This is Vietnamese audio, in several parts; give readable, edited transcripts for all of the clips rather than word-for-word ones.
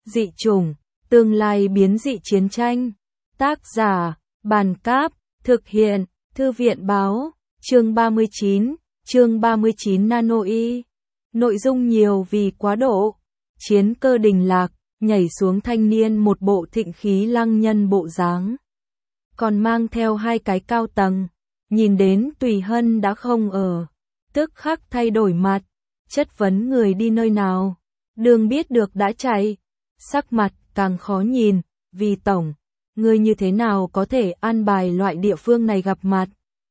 Dị chủng, tương lai biến dị chiến tranh. Tác giả, Bàn Cáp, thực hiện, Thư viện Báo, chương 39 Nano Y. Nội dung nhiều vì quá độ. Chiến cơ đình lạc, nhảy xuống thanh niên một bộ thịnh khí lăng nhân bộ dáng. Còn mang theo hai cái cao tầng, nhìn đến Tùy Hân đã không ở. Tức khắc thay đổi mặt, chất vấn người đi nơi nào. Đường biết được đã chạy, sắc mặt càng khó nhìn, vì tổng, người như thế nào có thể an bài loại địa phương này gặp mặt.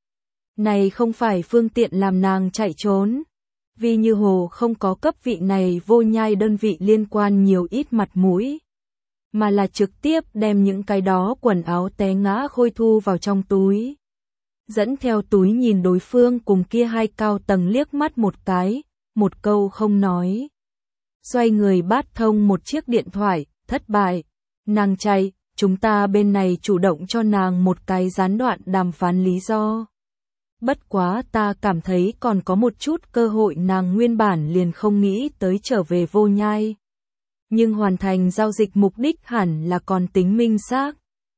Này không phải phương tiện làm nàng chạy trốn, vì Như Hồ không có cấp vị này vô nhai đơn vị liên quan nhiều ít mặt mũi, mà là trực tiếp đem những cái đó quần áo té ngã Khôi thu vào trong túi. Dẫn theo túi nhìn đối phương cùng kia hai cao tầng liếc mắt một cái, một câu không nói. Xoay người bắt thông một chiếc điện thoại, thất bại. Nàng chạy, chúng ta bên này chủ động cho nàng một cái gián đoạn đàm phán lý do. Bất quá ta cảm thấy còn có một chút cơ hội, nàng nguyên bản liền không nghĩ tới trở về vô nhai. Nhưng hoàn thành giao dịch mục đích hẳn là còn tính minh xác.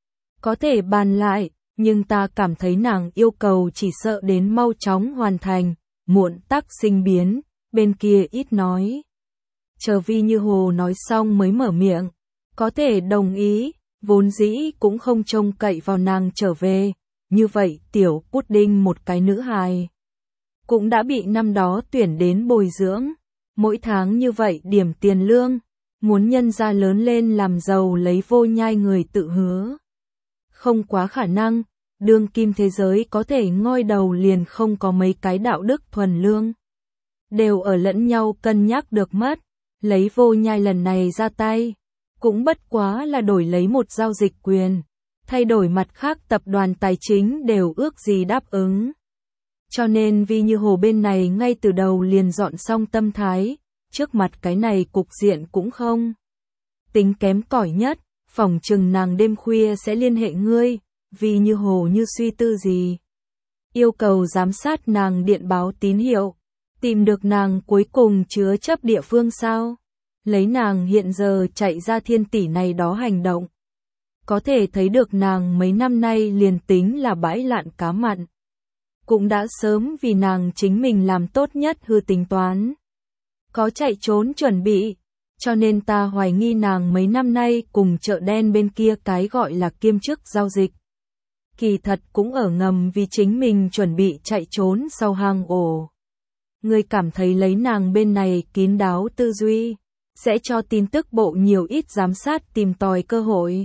Có thể bàn lại, nhưng ta cảm thấy nàng yêu cầu chỉ sợ đến mau chóng hoàn thành, muộn tắc sinh biến, bên kia ít nói. Chờ Vi Như Hồ nói xong mới mở miệng, có thể đồng ý, vốn dĩ cũng không trông cậy vào nàng trở về, như vậy tiểu pudding một cái nữ hài. Cũng đã bị năm đó tuyển đến bồi dưỡng, mỗi tháng như vậy điểm tiền lương, muốn nhân gia lớn lên làm giàu lấy vô nhai người tự hứa. Không quá khả năng, đương kim thế giới có thể ngoi đầu liền không có mấy cái đạo đức thuần lương. Đều ở lẫn nhau cân nhắc được mất, lấy vô nhai lần này ra tay, cũng bất quá là đổi lấy một giao dịch quyền, thay đổi mặt khác tập đoàn tài chính đều ước gì đáp ứng. Cho nên Vi Như Hồ bên này ngay từ đầu liền dọn xong tâm thái, trước mặt cái này cục diện cũng không tính kém cỏi nhất, phỏng chừng nàng đêm khuya sẽ liên hệ ngươi. Vi Như Hồ như suy tư gì, yêu cầu giám sát nàng điện báo tín hiệu, tìm được nàng cuối cùng chứa chấp địa phương sao, lấy nàng hiện giờ chạy ra thiên tỷ này đó hành động. Có thể thấy được nàng mấy năm nay liền tính là bãi lạn cá mặn, cũng đã sớm vì nàng chính mình làm tốt nhất hư tính toán. Có chạy trốn chuẩn bị, cho nên ta hoài nghi nàng mấy năm nay cùng chợ đen bên kia cái gọi là kiêm chức giao dịch. Kỳ thật cũng ở ngầm vì chính mình chuẩn bị chạy trốn sau hang ổ. Người cảm thấy lấy nàng bên này kín đáo tư duy, sẽ cho tin tức bộ nhiều ít giám sát tìm tòi cơ hội.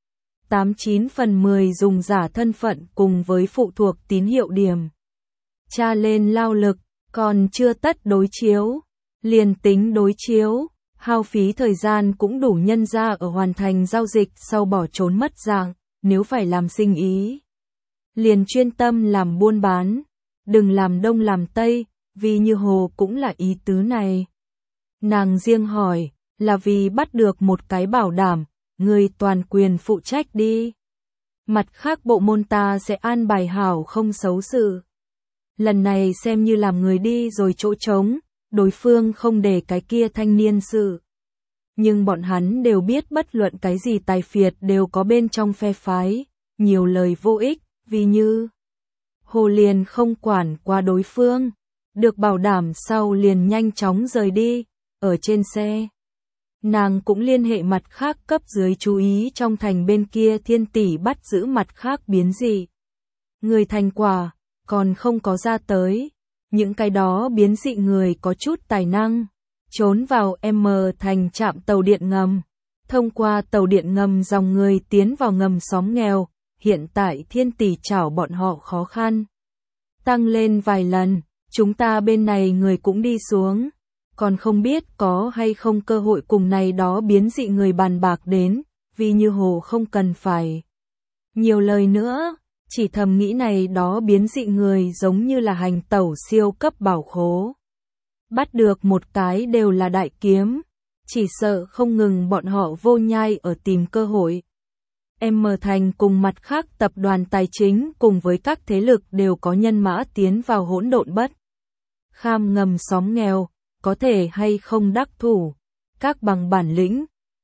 89 phần 10 dùng giả thân phận cùng với phụ thuộc tín hiệu điểm. Tra lên lao lực, còn chưa tất đối chiếu. Liền tính đối chiếu, hao phí thời gian cũng đủ nhân ra ở hoàn thành giao dịch sau bỏ trốn mất dạng, nếu phải làm sinh ý. Liền chuyên tâm làm buôn bán, đừng làm đông làm tây, vì Như Hồ cũng là ý tứ này. Nàng riêng hỏi, là vì bắt được một cái bảo đảm, người toàn quyền phụ trách đi. Mặt khác bộ môn ta sẽ an bài hảo không xấu sự. Lần này xem như làm người đi rồi chỗ trống, đối phương không để cái kia thanh niên sự. Nhưng bọn hắn đều biết bất luận cái gì tài phiệt đều có bên trong phe phái, nhiều lời vô ích, vì Như Hồ liền không quản qua đối phương, được bảo đảm sau liền nhanh chóng rời đi, ở trên xe. Nàng cũng liên hệ mặt khác cấp dưới chú ý trong thành bên kia thiên tỷ bắt giữ mặt khác biến dị. Người thành quả, còn không có ra tới. Những cái đó biến dị người có chút tài năng, trốn vào M thành trạm tàu điện ngầm. Thông qua tàu điện ngầm dòng người tiến vào ngầm xóm nghèo, hiện tại thiên tỷ chảo bọn họ khó khăn. Tăng lên vài lần, chúng ta bên này người cũng đi xuống. Còn không biết có hay không cơ hội cùng này đó biến dị người bàn bạc đến, vì Như Hồ không cần phải nhiều lời nữa, chỉ thầm nghĩ này đó biến dị người giống như là hành tẩu siêu cấp bảo khố. Bắt được một cái đều là đại kiếm, chỉ sợ không ngừng bọn họ vô nhai ở tìm cơ hội. M thành cùng mặt khác tập đoàn tài chính cùng với các thế lực đều có nhân mã tiến vào hỗn độn bất kham ngầm xóm nghèo, có thể hay không đắc thủ, các bằng bản lĩnh,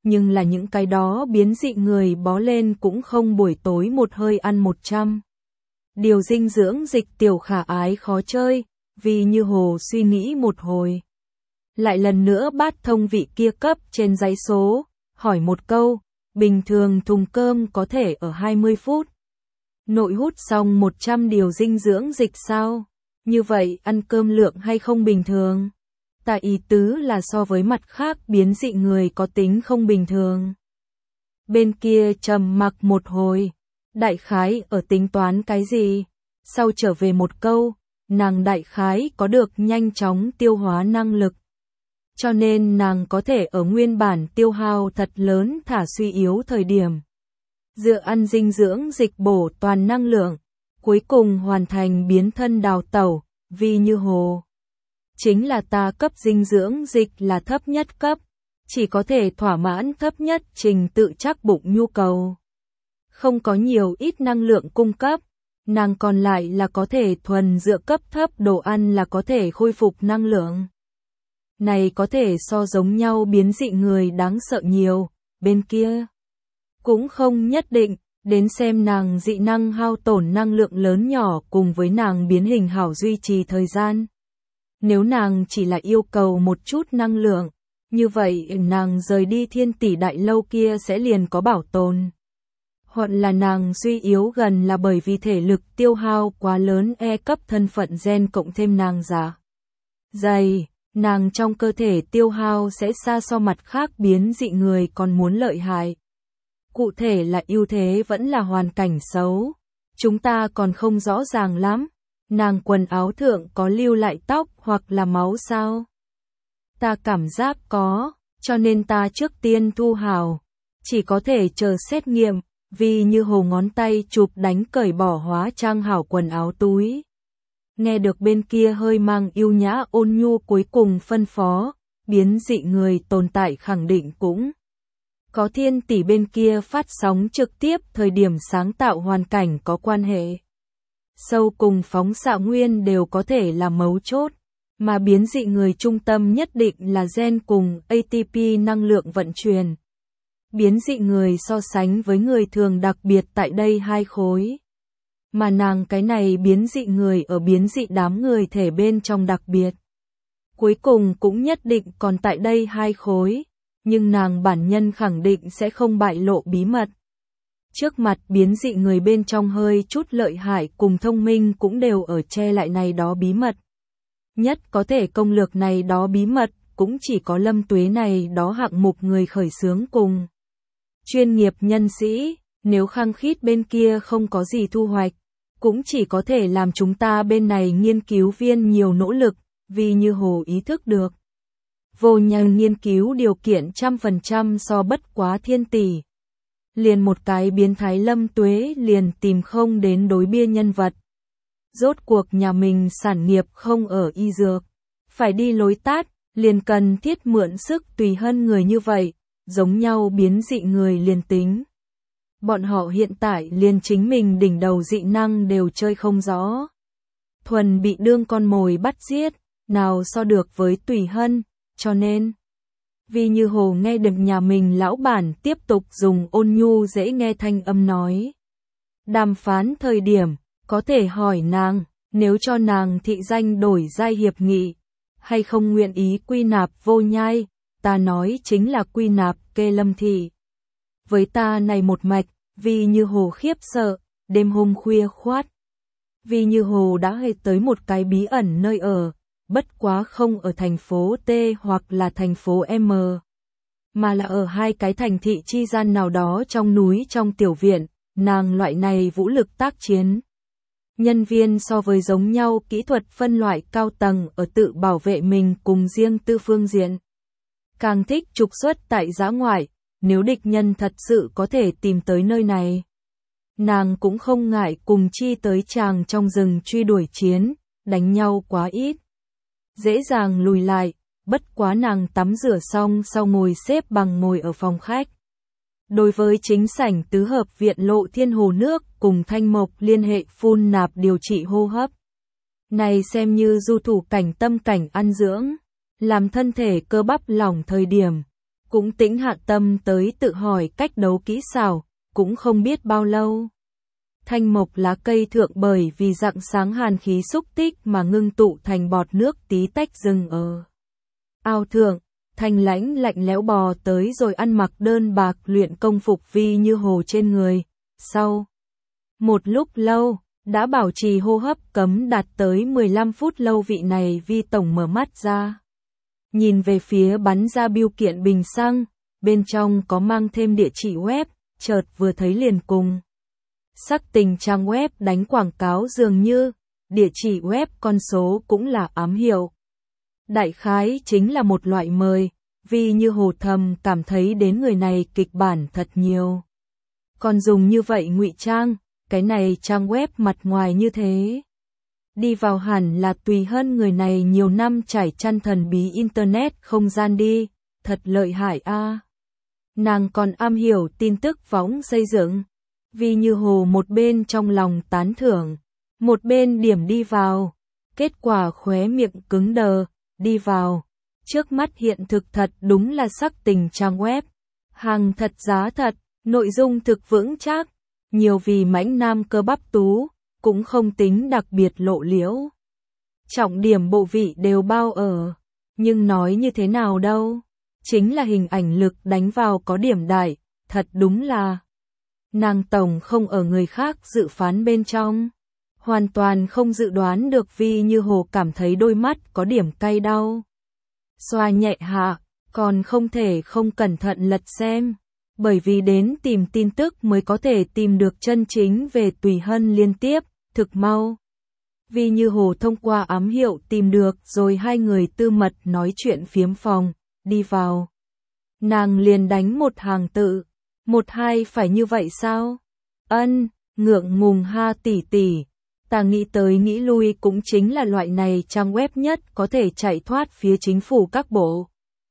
nhưng là những cái đó biến dị người bó lên cũng không buổi tối một hơi ăn 100. Điều dinh dưỡng dịch Tiểu Khả Ái khó chơi, vì như hồ suy nghĩ một hồi. Lại lần nữa bắt thông vị kia cấp trên giấy số, hỏi một câu, bình thường thùng cơm có thể ở 20 phút. Nội hút xong 100 điều dinh dưỡng dịch sao? Như vậy ăn cơm lượng hay không bình thường? Ta ý tứ là so với mặt khác biến dị người có tính không bình thường. Bên kia trầm mặc một hồi, đại khái ở tính toán cái gì? Sau trở về một câu, nàng đại khái có được nhanh chóng tiêu hóa năng lực. Cho nên nàng có thể ở nguyên bản tiêu hao thật lớn thả suy yếu thời điểm. Dựa ăn dinh dưỡng dịch bổ toàn năng lượng, cuối cùng hoàn thành biến thân đào tẩu, vì như hồ. Chính là ta cấp dinh dưỡng dịch là thấp nhất cấp, chỉ có thể thỏa mãn thấp nhất trình tự chắc bụng nhu cầu. Không có nhiều ít năng lượng cung cấp, nàng còn lại là có thể thuần dựa cấp thấp đồ ăn là có thể khôi phục năng lượng. Này có thể so giống nhau biến dị người đáng sợ nhiều, bên kia. Cũng không nhất định, đến xem nàng dị năng hao tổn năng lượng lớn nhỏ cùng với nàng biến hình hảo duy trì thời gian. Nếu nàng chỉ là yêu cầu một chút năng lượng, như vậy nàng rời đi thiên tỷ đại lâu kia sẽ liền có bảo tồn. Hoặc là nàng suy yếu gần là bởi vì thể lực tiêu hao quá lớn E cấp thân phận gen cộng thêm nàng già dày, nàng trong cơ thể tiêu hao sẽ xa so mặt khác biến dị người còn muốn lợi hại. Cụ thể là ưu thế vẫn là hoàn cảnh xấu, chúng ta còn không rõ ràng lắm. Nàng quần áo thượng có lưu lại tóc hoặc là máu sao? Ta cảm giác có, cho nên ta trước tiên thu hào, chỉ có thể chờ xét nghiệm, vì như hồ ngón tay chụp đánh cởi bỏ hóa trang hảo quần áo túi. Nghe được bên kia hơi mang yêu nhã ôn nhu cuối cùng phân phó, biến dị người tồn tại khẳng định cũng có thiên tỷ bên kia phát sóng trực tiếp thời điểm sáng tạo hoàn cảnh có quan hệ. Sâu cùng phóng xạ nguyên đều có thể là mấu chốt, mà biến dị người trung tâm nhất định là gen cùng ATP năng lượng vận chuyển. Biến dị người so sánh với người thường đặc biệt tại đây hai khối. Mà nàng cái này biến dị người ở biến dị đám người thể bên trong đặc biệt. Cuối cùng cũng nhất định còn tại đây hai khối, nhưng nàng bản nhân khẳng định sẽ không bại lộ bí mật. Trước mặt biến dị người bên trong hơi chút lợi hại cùng thông minh cũng đều ở che lại này đó bí mật. Nhất có thể công lược này đó bí mật, cũng chỉ có Lâm Tuế này đó hạng mục người khởi xướng cùng. Chuyên nghiệp nhân sĩ, nếu khăng khít bên kia không có gì thu hoạch, cũng chỉ có thể làm chúng ta bên này nghiên cứu viên nhiều nỗ lực, vì như hồ ý thức được. Vô nhân nghiên cứu điều kiện 100% so bất quá thiên tỷ. Liền một cái biến thái Lâm Tuế liền tìm không đến đối bia nhân vật. Rốt cuộc nhà mình sản nghiệp không ở y dược, phải đi lối tát, liền cần thiết mượn sức tùy hân người như vậy, giống nhau biến dị người liền tính. Bọn họ hiện tại liền chính mình đỉnh đầu dị năng đều chơi không rõ. Thuần bị đương con mồi bắt giết, nào so được với tùy hân, cho nên. Vì như hồ nghe được nhà mình lão bản tiếp tục dùng ôn nhu dễ nghe thanh âm nói. Đàm phán thời điểm, có thể hỏi nàng, nếu cho nàng thị danh đổi giai hiệp nghị, hay không nguyện ý quy nạp Vô Nhai, ta nói chính là quy nạp Kê Lâm thị. Với ta này một mạch, vì như hồ khiếp sợ, đêm hôm khuya khoát. Vì như hồ đã hề tới một cái bí ẩn nơi ở, bất quá không ở thành phố T hoặc là thành phố M, mà là ở hai cái thành thị chi gian nào đó trong núi trong tiểu viện, nàng loại này vũ lực tác chiến. Nhân viên so với giống nhau kỹ thuật phân loại cao tầng ở tự bảo vệ mình cùng riêng tư phương diện. Càng thích trục xuất tại dã ngoại, nếu địch nhân thật sự có thể tìm tới nơi này. Nàng cũng không ngại cùng chi tới chàng trong rừng truy đuổi chiến, đánh nhau quá ít. Dễ dàng lùi lại, bất quá nàng tắm rửa xong sau ngồi xếp bằng ngồi ở phòng khách. Đối với chính sảnh tứ hợp viện Lộ Thiên Hồ nước cùng Thanh Mộc liên hệ phun nạp điều trị hô hấp. Này xem như du thủ cảnh tâm cảnh ăn dưỡng, làm thân thể cơ bắp lỏng thời điểm. cũng tĩnh hạ tâm tới tự hỏi cách đấu kỹ xảo, cũng không biết bao lâu. Thanh mộc lá cây thượng bởi vì rạng sáng hàn khí xúc tích mà ngưng tụ thành bọt nước tí tách dừng ở ao thượng, Thanh lãnh lạnh lẽo bò tới rồi ăn mặc đơn bạc luyện công phục Vi Như Hồ trên người. Sau một lúc lâu, đã bảo trì hô hấp cấm đạt tới 15 phút lâu vị này Vi tổng mở mắt ra. Nhìn về phía bắn ra bưu kiện bình xăng, bên trong có mang thêm địa chỉ web, chợt vừa thấy liền cùng. Sắc tình trang web đánh quảng cáo dường như, địa chỉ web con số cũng là ám hiệu. Đại khái chính là một loại mời, Vi Như Hồ thầm cảm thấy đến người này kịch bản thật nhiều. Còn dùng như vậy ngụy trang, cái này trang web mặt ngoài như thế. Đi vào hẳn là tùy hơn người này nhiều năm trải chăn thần bí internet không gian đi, thật lợi hại a. Nàng còn am hiểu tin tức võng xây dựng. Vi Như Hồ một bên trong lòng tán thưởng, một bên điểm đi vào, kết quả khóe miệng cứng đờ, đi vào. Trước mắt hiện thực thật đúng là sắc tình trang web, hàng thật giá thật, nội dung thực vững chắc, nhiều vì mãnh nam cơ bắp tú, cũng không tính đặc biệt lộ liễu. Trọng điểm bộ vị đều bao ở, nhưng nói như thế nào đâu, chính là hình ảnh lực đánh vào có điểm đại, thật đúng là nàng tổng không ở người khác dự phán bên trong. Hoàn toàn không dự đoán được Vi Như Hồ cảm thấy đôi mắt có điểm cay đau. Xoa nhẹ hạ, còn không thể không cẩn thận lật xem, bởi vì đến tìm tin tức mới có thể tìm được chân chính về Tùy Hân liên tiếp, thực mau. Vi Như Hồ thông qua ám hiệu tìm được rồi hai người tư mật nói chuyện phiếm phòng, đi vào. Nàng liền đánh một hàng tự, 1-2 phải như vậy sao? Ân, ngượng ngùng ha tỷ tỷ. Ta nghĩ tới nghĩ lui cũng chính là loại này trang web nhất có thể chạy thoát phía chính phủ các bộ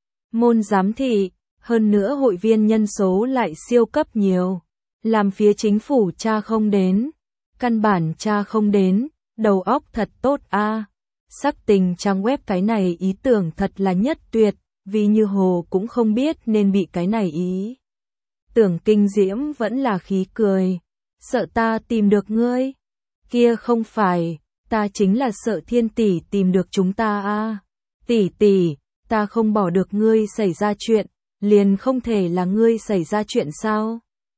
môn giám thị, hơn nữa hội viên nhân số lại siêu cấp nhiều, làm phía chính phủ tra không đến, căn bản tra không đến, đầu óc thật tốt a. Sắc tình trang web cái này ý tưởng thật là nhất tuyệt, vì Như Hồ cũng không biết nên bị cái này ý tưởng kinh diễm vẫn là khí cười. Sợ ta tìm được ngươi? Kia không phải, ta chính là sợ Thiên tỷ tìm được chúng ta a. Tỷ tỷ, ta không bỏ được ngươi xảy ra chuyện, liền không thể là ngươi xảy ra chuyện sao?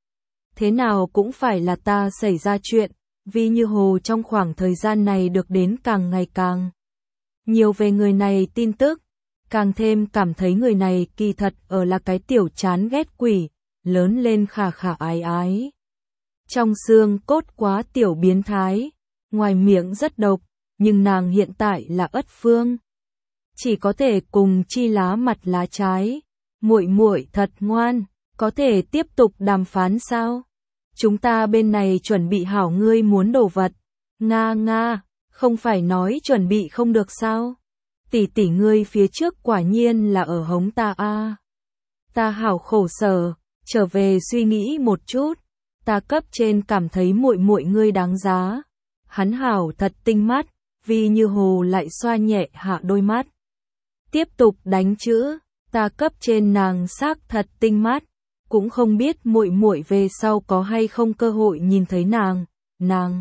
Thế nào cũng phải là ta xảy ra chuyện, vì Như Hồ trong khoảng thời gian này được đến càng ngày càng nhiều về người này tin tức, càng thêm cảm thấy người này kỳ thật ở là cái tiểu chán ghét quỷ, lớn lên khả khả ái ái. Trong xương cốt quá tiểu biến thái, ngoài miệng rất độc, nhưng nàng hiện tại là Ất Phương. Chỉ có thể cùng chi lá mặt lá trái, muội muội thật ngoan, có thể tiếp tục đàm phán sao? Chúng ta bên này chuẩn bị hảo ngươi muốn đồ vật. Nga nga, không phải nói chuẩn bị không được sao? Tỷ tỷ ngươi phía trước quả nhiên là ở hống ta a. Ta hảo khổ sở, trở về suy nghĩ một chút. Ta cấp trên cảm thấy muội muội ngươi đáng giá. Hắn hảo thật tinh mắt, vì Như Hồ lại xoa nhẹ hạ đôi mắt. Tiếp tục đánh chữ, ta cấp trên nàng xác thật tinh mắt, cũng không biết muội muội về sau có hay không cơ hội nhìn thấy nàng.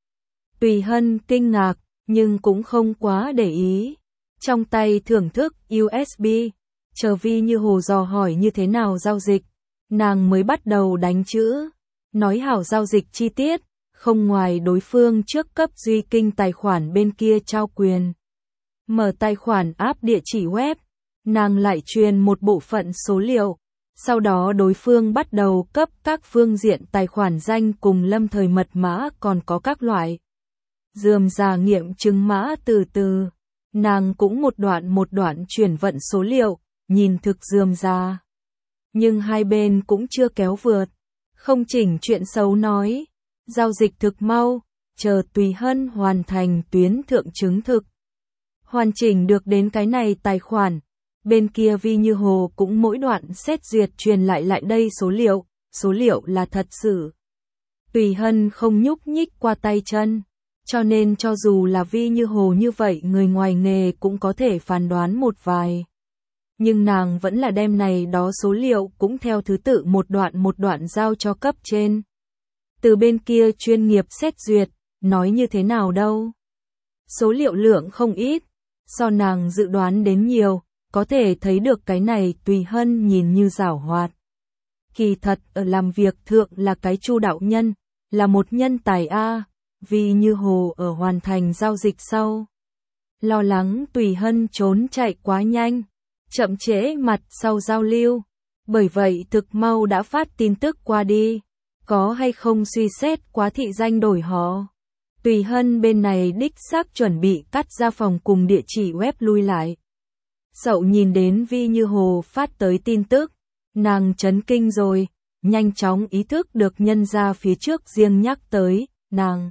Tùy Hân kinh ngạc, nhưng cũng không quá để ý. Trong tay thưởng thức USB, chờ Vi Như Hồ dò hỏi như thế nào giao dịch, nàng mới bắt đầu đánh chữ. Nói hảo giao dịch chi tiết, không ngoài đối phương trước cấp duy kinh tài khoản bên kia trao quyền. Mở tài khoản áp địa chỉ web, nàng lại truyền một bộ phận số liệu, sau đó đối phương bắt đầu cấp các phương diện tài khoản danh cùng lâm thời mật mã còn có các loại. Rườm rà nghiệm chứng mã từ từ, nàng cũng một đoạn chuyển vận số liệu, nhìn thực rườm rà. Nhưng hai bên cũng chưa kéo vượt. Không chỉnh chuyện xấu nói, giao dịch thực mau, chờ Tùy Hân hoàn thành tuyến thượng chứng thực. Hoàn chỉnh được đến cái này tài khoản, bên kia Vi Như Hồ cũng mỗi đoạn xét duyệt truyền lại đây số liệu là thật sự. Tùy Hân không nhúc nhích qua tay chân, cho nên cho dù là Vi Như Hồ như vậy người ngoài nghề cũng có thể phán đoán một vài. Nhưng nàng vẫn là đem này đó số liệu cũng theo thứ tự một đoạn giao cho cấp trên. Từ bên kia chuyên nghiệp xét duyệt, nói như thế nào đâu. Số liệu lượng không ít, so nàng dự đoán đến nhiều, có thể thấy được cái này Tùy Hân nhìn như giảo hoạt. Kỳ thật ở làm việc thượng là cái chu đạo nhân, là một nhân tài a, vì như hồ ở hoàn thành giao dịch sau. Lo lắng Tùy Hân trốn chạy quá nhanh, chậm trễ mặt sau giao lưu, bởi vậy thực mau đã phát tin tức qua đi, có hay không suy xét quá thị danh đổi họ. Tùy Hân bên này đích xác chuẩn bị cắt ra phòng cùng địa chỉ web lui lại. Sậu nhìn đến Vi Như Hồ phát tới tin tức, nàng chấn kinh rồi, nhanh chóng ý thức được nhân ra phía trước riêng nhắc tới, nàng.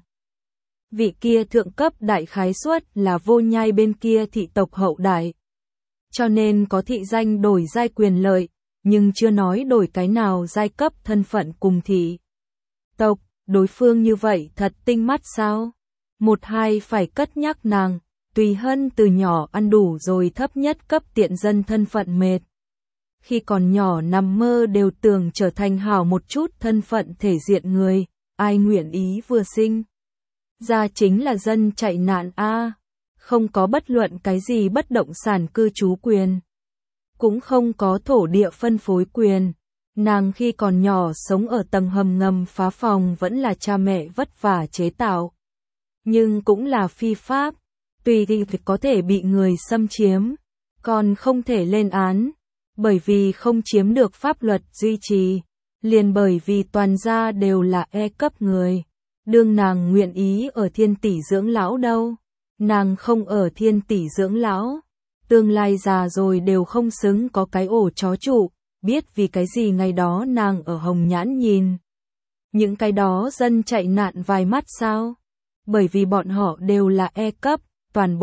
Vị kia thượng cấp đại khái suất là Vô Nhai bên kia thị tộc hậu đại. Cho nên có thị danh đổi giai quyền lợi, nhưng chưa nói đổi cái nào giai cấp thân phận cùng thị tộc, đối phương như vậy thật tinh mắt sao? Một hai phải cất nhắc nàng, Tùy Hân từ nhỏ ăn đủ rồi thấp nhất cấp tiện dân thân phận mệt. Khi còn nhỏ nằm mơ đều tưởng trở thành hảo một chút thân phận thể diện người, ai nguyện ý vừa sinh. Ra chính là dân chạy nạn a, không có bất luận cái gì bất động sản cư trú quyền. Cũng không có thổ địa phân phối quyền. Nàng khi còn nhỏ sống ở tầng hầm ngầm phá phòng vẫn là cha mẹ vất vả chế tạo. Nhưng cũng là phi pháp, tùy thì có thể bị người xâm chiếm, còn không thể lên án, bởi vì không chiếm được pháp luật duy trì, liền bởi vì toàn gia đều là E cấp người. Đương nàng nguyện ý ở Thiên Tỷ dưỡng lão đâu, nàng không ở Thiên Tỷ dưỡng lão, tương lai già rồi đều không xứng có cái ổ chó trụ, biết vì cái gì ngày đó nàng ở Hồng Nhãn nhìn. Những cái đó dân chạy nạn vài mắt sao? Bởi vì bọn họ đều là E cấp, toàn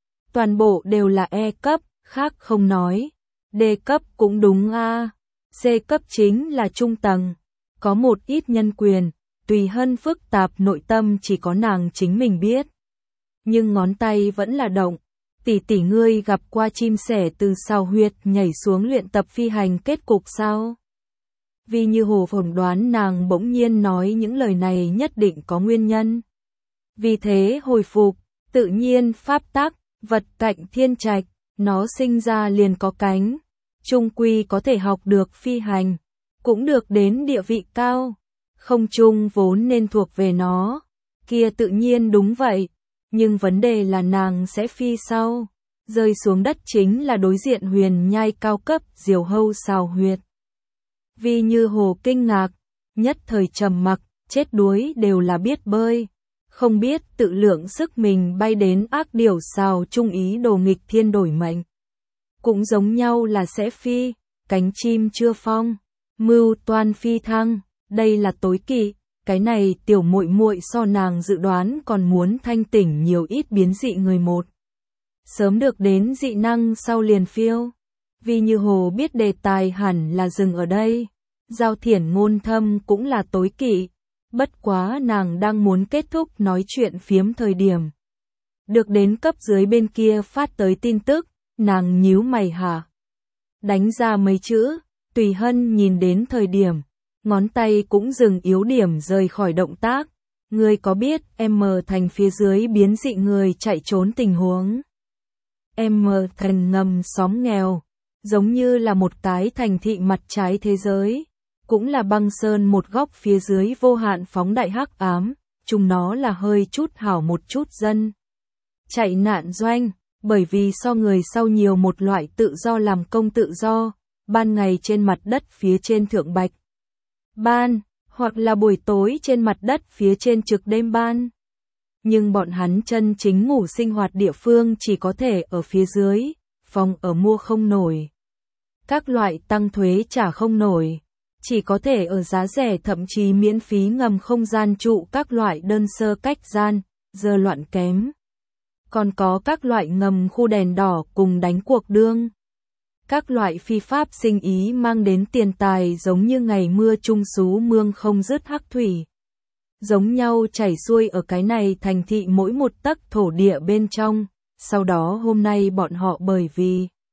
bộ đều là E cấp, khác không nói. D cấp cũng đúng a. C cấp chính là trung tầng, có một ít nhân quyền, Tùy Hân phức tạp nội tâm chỉ có nàng chính mình biết. Nhưng ngón tay vẫn là động. Tỷ ngươi gặp qua chim sẻ từ sao huyệt nhảy xuống luyện tập phi hành kết cục sao? Vì Như Hồ phỏng đoán nàng bỗng nhiên nói những lời này nhất định có nguyên nhân. Vì thế hồi phục, tự nhiên pháp tắc, vật cạnh thiên trạch, nó sinh ra liền có cánh, trung quy có thể học được phi hành, cũng được đến địa vị cao, không trung vốn nên thuộc về nó, kia tự nhiên đúng vậy, nhưng vấn đề là nàng sẽ phi sau, rơi xuống đất chính là đối diện huyền nhai cao cấp diều hâu xào huyệt. Vì Như Hồ kinh ngạc, nhất thời trầm mặc, chết đuối đều là biết bơi. Không biết tự lượng sức mình bay đến ác điểu xào trung ý đồ nghịch thiên đổi mệnh. Cũng giống nhau là sẽ phi, cánh chim chưa phong, mưu toan phi thăng, đây là tối kỵ, cái này tiểu muội muội so nàng dự đoán còn muốn thanh tỉnh nhiều ít biến dị người một. Sớm được đến dị năng sau liền phiêu, vì Như Hồ biết đề tài hẳn là dừng ở đây, giao thiển ngôn thâm cũng là tối kỵ. Bất quá nàng đang muốn kết thúc nói chuyện phiếm thời điểm. Được đến cấp dưới bên kia phát tới tin tức, nàng nhíu mày hả? Đánh ra mấy chữ, Tùy Hân nhìn đến thời điểm, ngón tay cũng dừng yếu điểm rời khỏi động tác. Ngươi có biết M thành phía dưới biến dị người chạy trốn tình huống? M thành ngầm xóm nghèo, giống như là một cái thành thị mặt trái thế giới. Cũng là băng sơn một góc phía dưới vô hạn phóng đại hắc ám, chúng nó là hơi chút hảo một chút dân. Chạy nạn doanh, bởi vì so người sau nhiều một loại tự do làm công tự do, ban ngày trên mặt đất phía trên thượng bạch ban, hoặc là buổi tối trên mặt đất phía trên trực đêm ban. Nhưng bọn hắn chân chính ngủ sinh hoạt địa phương chỉ có thể ở phía dưới, phòng ở mua không nổi. Các loại tăng thuế trả không nổi. Chỉ có thể ở giá rẻ thậm chí miễn phí ngầm không gian trụ các loại đơn sơ cách gian, giờ loạn kém. Còn có các loại ngầm khu đèn đỏ cùng đánh cuộc đương. Các loại phi pháp sinh ý mang đến tiền tài giống như ngày mưa trung sú mương không dứt hắc thủy. Giống nhau chảy xuôi ở cái này thành thị mỗi một tấc thổ địa bên trong, sau đó hôm nay bọn họ bởi vì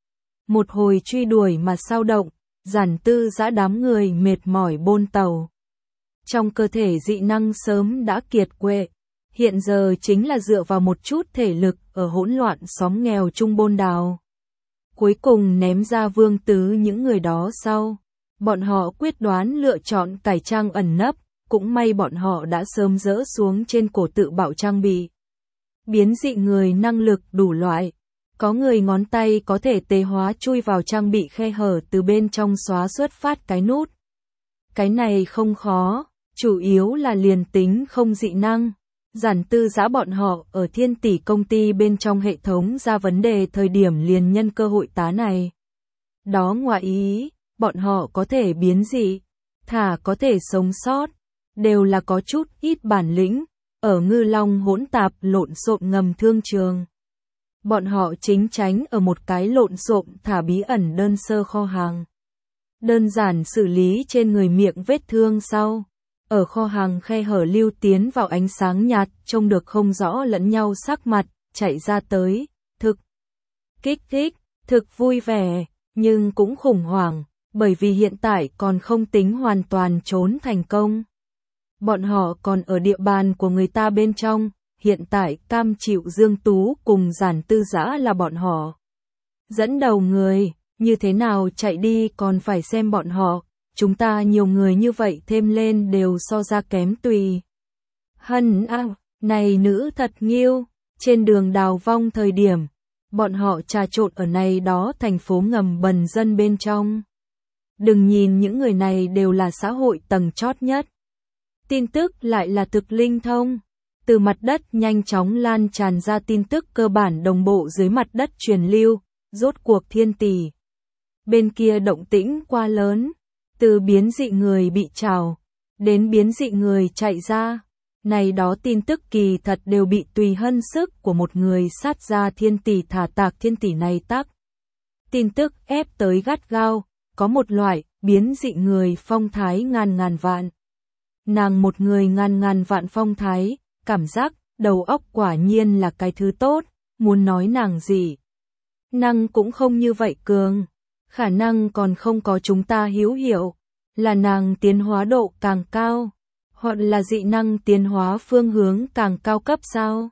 Một hồi truy đuổi mà sao động, Giản Tư Dã đám người mệt mỏi bôn tàu. Trong cơ thể dị năng sớm đã kiệt quệ, hiện giờ chính là dựa vào một chút thể lực ở hỗn loạn xóm nghèo chung bôn đào. Cuối cùng ném ra Vương Tứ những người đó sau. Bọn họ quyết đoán lựa chọn cải trang ẩn nấp, cũng may bọn họ đã sớm dỡ xuống trên cổ tự bạo trang bị. Biến dị người năng lực đủ loại. Có người ngón tay có thể tế hóa chui vào trang bị khe hở từ bên trong xóa xuất phát cái nút. Cái này không khó, chủ yếu là liền tính không dị năng. Giản Tư Dã bọn họ ở Thiên Tỷ công ty bên trong hệ thống ra vấn đề thời điểm liền nhân cơ hội tá này. Đó ngoài ý, bọn họ có thể biến dị, thả có thể sống sót, đều là có chút ít bản lĩnh, ở Ngư Long hỗn tạp lộn xộn ngầm thương trường. Bọn họ chính tránh ở một cái lộn xộn thả bí ẩn đơn sơ kho hàng. Đơn giản xử lý trên người miệng vết thương sau. Ở kho hàng khe hở lưu tiến vào ánh sáng nhạt, trông được không rõ lẫn nhau sắc mặt, chạy ra tới, thực kích thích, thực vui vẻ, nhưng cũng khủng hoảng, bởi vì hiện tại còn không tính hoàn toàn trốn thành công. Bọn họ còn ở địa bàn của người ta bên trong, hiện tại cam chịu Dương Tú cùng Giản Tư Dã là bọn họ. Dẫn đầu người, như thế nào chạy đi còn phải xem bọn họ. Chúng ta nhiều người như vậy thêm lên đều so ra kém tùy. Hân a, này nữ thật nghiêu, trên đường đào vong thời điểm, bọn họ trà trộn ở này đó thành phố ngầm bần dân bên trong. Đừng nhìn những người này đều là xã hội tầng chót nhất. Tin tức lại là thực linh thông. Từ mặt đất nhanh chóng lan tràn ra tin tức cơ bản đồng bộ dưới mặt đất truyền lưu, rốt cuộc Thiên Tỷ. Bên kia động tĩnh quá lớn. Từ biến dị người bị trào, đến biến dị người chạy ra, này đó tin tức kỳ thật đều bị tùy hân sức của một người sát ra Thiên Tỷ thả tạc Thiên Tỷ này tắc. Tin tức ép tới gắt gao, có một loại biến dị người phong thái ngàn vạn. Nàng một người ngàn vạn phong thái, cảm giác đầu óc quả nhiên là cái thứ tốt, muốn nói nàng gì. Năng cũng không như vậy cường. Khả năng còn không có chúng ta hữu hiệu, là nàng tiến hóa độ càng cao, hoặc là dị năng tiến hóa phương hướng càng cao cấp sao?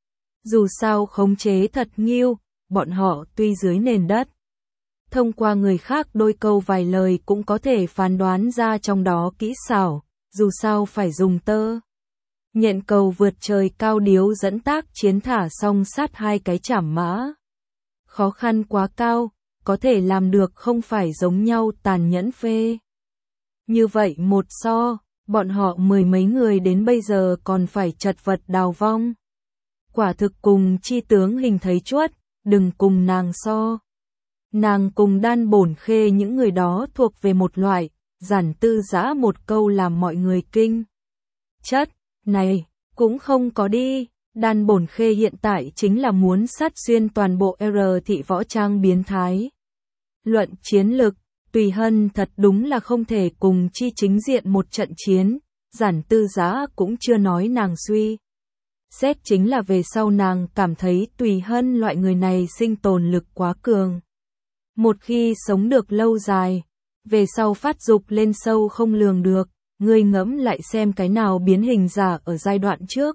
Dù sao khống chế thật nghiêu, bọn họ tuy dưới nền đất. Thông qua người khác đôi câu vài lời cũng có thể phán đoán ra trong đó kỹ xảo, dù sao phải dùng tơ. Nhện cầu vượt trời cao điếu dẫn tác chiến thả song sát hai cái chảm mã. Khó khăn quá cao. Có thể làm được không phải giống nhau tàn nhẫn phê. Như vậy một so, bọn họ mười mấy người đến bây giờ còn phải chật vật đào vong. Quả thực cùng chi tướng hình thấy chuất, đừng cùng nàng so. Nàng cùng Đan Bổn Khê những người đó thuộc về một loại, Giản Tư Dã một câu làm mọi người kinh. Chất, này, cũng không có đi. Đan Bổn Khê hiện tại chính là muốn sát xuyên toàn bộ R thị võ trang biến thái. Luận chiến lực, Tùy Hân thật đúng là không thể cùng chi chính diện một trận chiến, Giản Tư Dã cũng chưa nói nàng suy. Xét chính là về sau nàng cảm thấy Tùy Hân loại người này sinh tồn lực quá cường. Một khi sống được lâu dài, về sau phát dục lên sâu không lường được, ngươi ngẫm lại xem cái nào biến hình giả ở giai đoạn trước.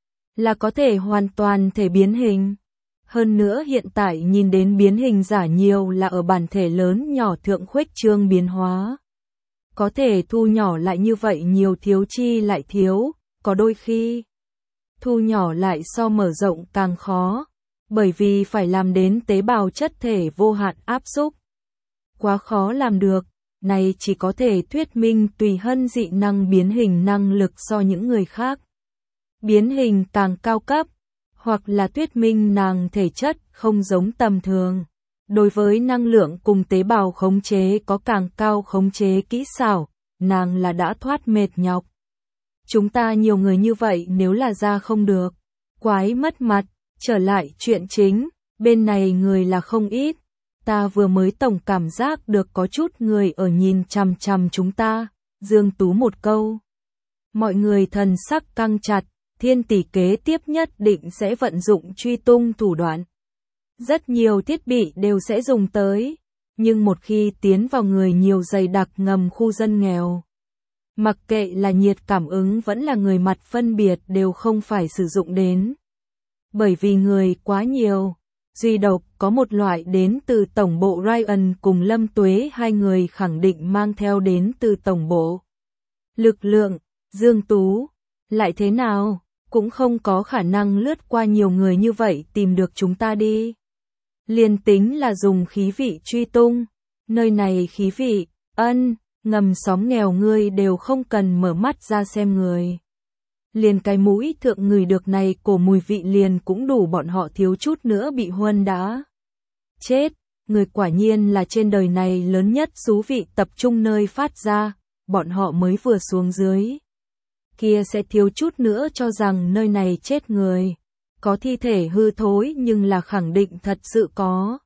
Là có thể hoàn toàn thể biến hình. Hơn nữa hiện tại nhìn đến biến hình giả nhiều là ở bản thể lớn nhỏ thượng khuếch trương biến hóa. Có thể thu nhỏ lại như vậy nhiều thiếu chi lại thiếu, có đôi khi thu nhỏ lại so mở rộng càng khó, bởi vì phải làm đến tế bào chất thể vô hạn áp xúc. Quá khó làm được, này chỉ có thể thuyết minh Tùy Hân dị năng biến hình năng lực so những người khác. Biến hình càng cao cấp, hoặc là thuyết minh nàng thể chất không giống tầm thường. Đối với năng lượng cùng tế bào khống chế có càng cao khống chế kỹ xảo, nàng là đã thoát mệt nhọc. Chúng ta nhiều người như vậy nếu là ra không được, quái mất mặt, trở lại chuyện chính, bên này người là không ít. Ta vừa mới tổng cảm giác được có chút người ở nhìn chằm chằm chúng ta, Dương Tú một câu. Mọi người thần sắc căng chặt, Thiên Tỷ kế tiếp nhất định sẽ vận dụng truy tung thủ đoạn. Rất nhiều thiết bị đều sẽ dùng tới, nhưng một khi tiến vào người nhiều dày đặc ngầm khu dân nghèo, mặc kệ là nhiệt cảm ứng vẫn là người mặt phân biệt đều không phải sử dụng đến. Bởi vì người quá nhiều, duy độc có một loại đến từ tổng bộ Ryan cùng Lâm Tuế, hai người khẳng định mang theo đến từ tổng bộ lực lượng. Dương Tú, lại thế nào, cũng không có khả năng lướt qua nhiều người như vậy tìm được chúng ta đi. Liền tính là dùng khí vị truy tung, nơi này khí vị, ngầm xóm nghèo ngươi đều không cần mở mắt ra xem người. Liền cái mũi thượng người được này cổ mùi vị liền cũng đủ bọn họ thiếu chút nữa bị huân đã. Chết, người quả nhiên là trên đời này lớn nhất xú vị tập trung nơi phát ra, bọn họ mới vừa xuống dưới. Kia sẽ thiếu chút nữa cho rằng nơi này chết người. Có thi thể hư thối nhưng là khẳng định thật sự có.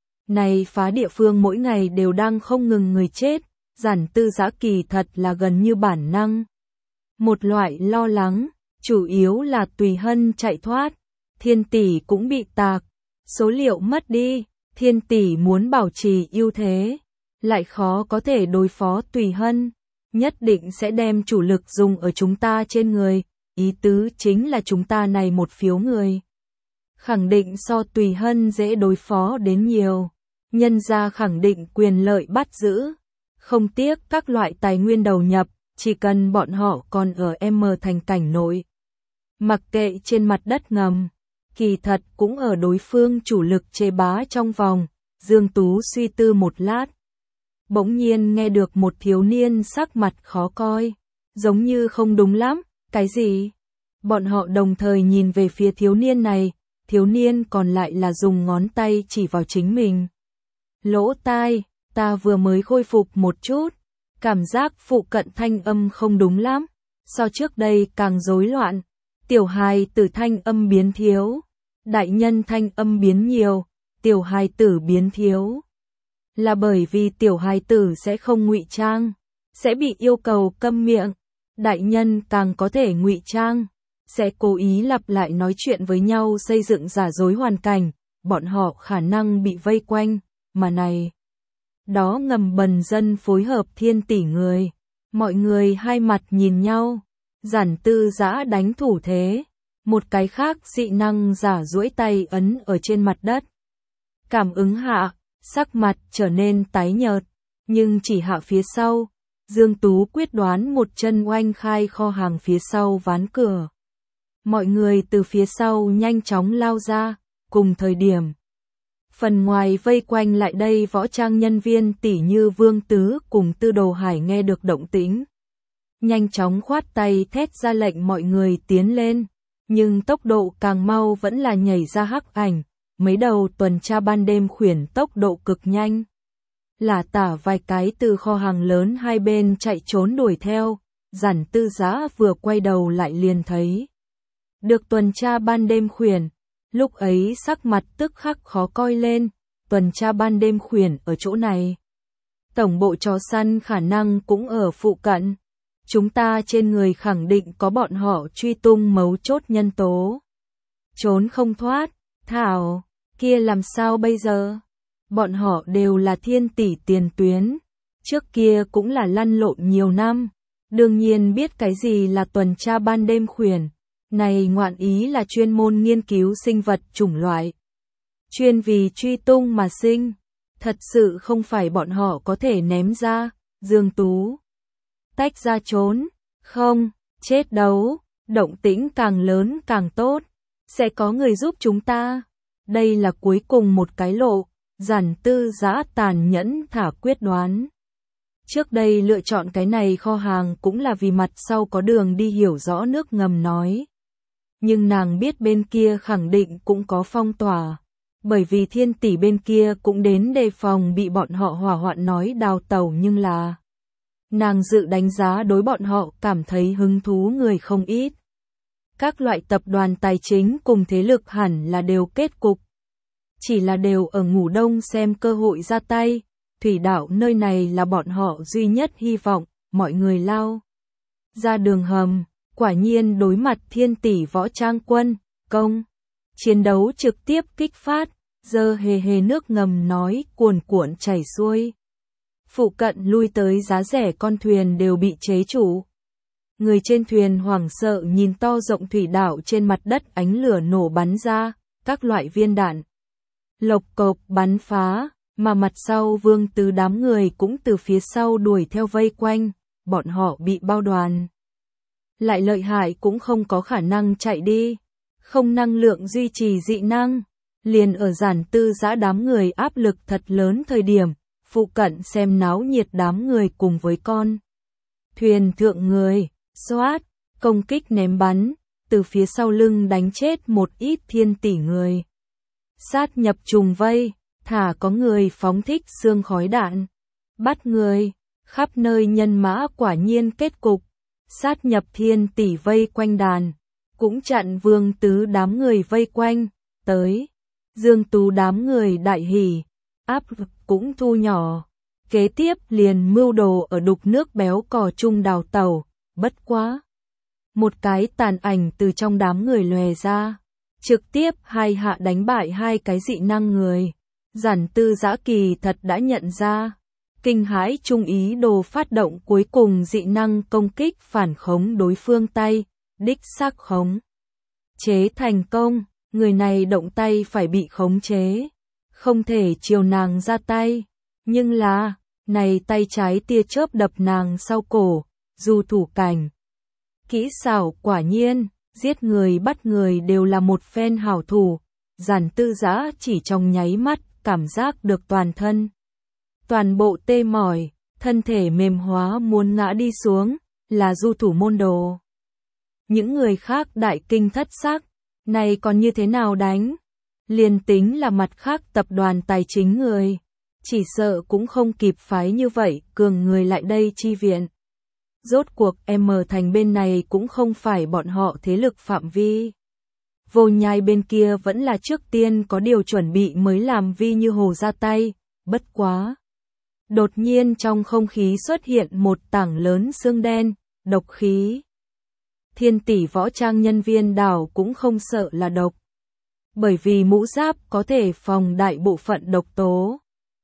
Này phá địa phương mỗi ngày đều đang không ngừng người chết, Giản Tư Dã kỳ thật là gần như bản năng. Một loại lo lắng, chủ yếu là Tùy Hân chạy thoát, Thiên Tỷ cũng bị tạc, số liệu mất đi, Thiên Tỷ muốn bảo trì ưu thế, lại khó có thể đối phó Tùy Hân, nhất định sẽ đem chủ lực dùng ở chúng ta trên người, ý tứ chính là chúng ta này một phiếu người. Khẳng định so Tùy Hân dễ đối phó đến nhiều, nhân ra khẳng định quyền lợi bắt giữ, không tiếc các loại tài nguyên đầu nhập. Chỉ cần bọn họ còn ở M thành cảnh nội, mặc kệ trên mặt đất ngầm, kỳ thật cũng ở đối phương chủ lực chế bá trong vòng. Dương Tú suy tư một lát, bỗng nhiên nghe được một thiếu niên sắc mặt khó coi, giống như không đúng lắm, cái gì? Bọn họ đồng thời nhìn về phía thiếu niên này, thiếu niên còn lại là dùng ngón tay chỉ vào chính mình. Lỗ tai, ta vừa mới khôi phục một chút. Cảm giác phụ cận thanh âm không đúng lắm, so trước đây càng rối loạn. Tiểu hài tử thanh âm biến thiếu, đại nhân thanh âm biến nhiều, tiểu hài tử biến thiếu. Là bởi vì tiểu hài tử sẽ không ngụy trang, sẽ bị yêu cầu câm miệng. Đại nhân càng có thể ngụy trang, sẽ cố ý lặp lại nói chuyện với nhau xây dựng giả dối hoàn cảnh, bọn họ khả năng bị vây quanh, mà này. Đó ngầm bần dân phối hợp Thiên Tỷ người, mọi người hai mặt nhìn nhau, Giản Tư Dã đánh thủ thế, một cái khác dị năng giả duỗi tay ấn ở trên mặt đất. Cảm ứng hạ, sắc mặt trở nên tái nhợt, nhưng chỉ hạ phía sau, Dương Tú quyết đoán một chân oanh khai kho hàng phía sau ván cửa. Mọi người từ phía sau nhanh chóng lao ra, cùng thời điểm. Phần ngoài vây quanh lại đây võ trang nhân viên tỷ như Vương Tứ cùng Tư Đồ Hải nghe được động tĩnh. Nhanh chóng khoát tay thét ra lệnh mọi người tiến lên, nhưng tốc độ càng mau vẫn là nhảy ra hắc ảnh, mấy đầu tuần tra ban đêm khuyển tốc độ cực nhanh. Lả tả vài cái từ kho hàng lớn hai bên chạy trốn đuổi theo, Giản Tư Dã vừa quay đầu lại liền thấy. Được tuần tra ban đêm khuyển. Lúc ấy sắc mặt tức khắc khó coi lên, tuần tra ban đêm khuyển ở chỗ này. Tổng bộ chó săn khả năng cũng ở phụ cận. Chúng ta trên người khẳng định có bọn họ truy tung mấu chốt nhân tố. Trốn không thoát, thảo, kia làm sao bây giờ? Bọn họ đều là Thiên Tỷ tiền tuyến, trước kia cũng là lăn lộn nhiều năm, đương nhiên biết cái gì là tuần tra ban đêm khuyển. Này ngoạn ý là chuyên môn nghiên cứu sinh vật chủng loại. Chuyên vì truy tung mà sinh. Thật sự không phải bọn họ có thể ném ra. Dương Tú. Tách ra trốn. Không, chết đấu. Động tĩnh càng lớn càng tốt. Sẽ có người giúp chúng ta. Đây là cuối cùng một cái lộ. Giản Tư Dã tàn nhẫn thả quyết đoán. Trước đây lựa chọn cái này kho hàng cũng là vì mặt sau có đường đi hiểu rõ nước ngầm nói. Nhưng nàng biết bên kia khẳng định cũng có phong tỏa, bởi vì Thiên Tỷ bên kia cũng đến đề phòng bị bọn họ hỏa hoạn nói đào tẩu nhưng là nàng dự đánh giá đối bọn họ cảm thấy hứng thú người không ít. Các loại tập đoàn tài chính cùng thế lực hẳn là đều kết cục. Chỉ là đều ở ngủ đông xem cơ hội ra tay, thủy đảo nơi này là bọn họ duy nhất hy vọng, mọi người lao ra đường hầm. Quả nhiên đối mặt Thiên Tỷ võ trang quân, công. Chiến đấu trực tiếp kích phát, dơ hề hề nước ngầm nói cuồn cuộn chảy xuôi. Phụ cận lui tới giá rẻ con thuyền đều bị chế trụ. Người trên thuyền hoảng sợ nhìn to rộng thủy đảo trên mặt đất, ánh lửa nổ bắn ra, các loại viên đạn lộc cộc bắn phá, mà mặt sau Vương Tứ đám người cũng từ phía sau đuổi theo vây quanh, bọn họ bị bao đoàn. Lại lợi hại cũng không có khả năng chạy đi, không năng lượng duy trì dị năng, liền ở Giản Tư Dã đám người áp lực thật lớn thời điểm, phụ cận xem náo nhiệt đám người cùng với con thuyền thượng người, xoát, công kích ném bắn, từ phía sau lưng đánh chết một ít thiên tỷ người. Sát nhập trùng vây, thả có người phóng thích xương khói đạn, bắt người, khắp nơi nhân mã quả nhiên kết cục, sát nhập thiên tỷ vây quanh đàn, cũng chặn Vương Tứ đám người vây quanh, tới, Dương Tú đám người đại hỉ, áp lực cũng thu nhỏ, kế tiếp liền mưu đồ ở đục nước béo cò chung đào tẩu, bất quá. Một cái tàn ảnh từ trong đám người lòe ra, trực tiếp hai hạ đánh bại hai cái dị năng người. Giản Tư Dã kỳ thật đã nhận ra, kinh hãi chung ý đồ phát động cuối cùng dị năng công kích phản khống đối phương tay, đích xác khống chế thành công, người này động tay phải bị khống chế, không thể chiều nàng ra tay, nhưng là, này tay trái tia chớp đập nàng sau cổ, dù thủ cảnh. Kỹ xảo quả nhiên, giết người bắt người đều là một phen hảo thủ, Giản Tư Dã chỉ trong nháy mắt, cảm giác được toàn thân. Toàn bộ tê mỏi, thân thể mềm hóa muốn ngã đi xuống, là du thủ môn đồ. Những người khác đại kinh thất sắc, này còn như thế nào đánh? Liền tính là mặt khác tập đoàn tài chính người, chỉ sợ cũng không kịp phái như vậy, cường người lại đây chi viện. Rốt cuộc M thành bên này cũng không phải bọn họ thế lực phạm vi. Vô Nhai bên kia vẫn là trước tiên có điều chuẩn bị mới làm Vi Như Hồ ra tay, bất quá. Đột nhiên trong không khí xuất hiện một tảng lớn xương đen, độc khí. Thiên tỷ võ trang nhân viên đảo cũng không sợ là độc. Bởi vì mũ giáp có thể phòng đại bộ phận độc tố.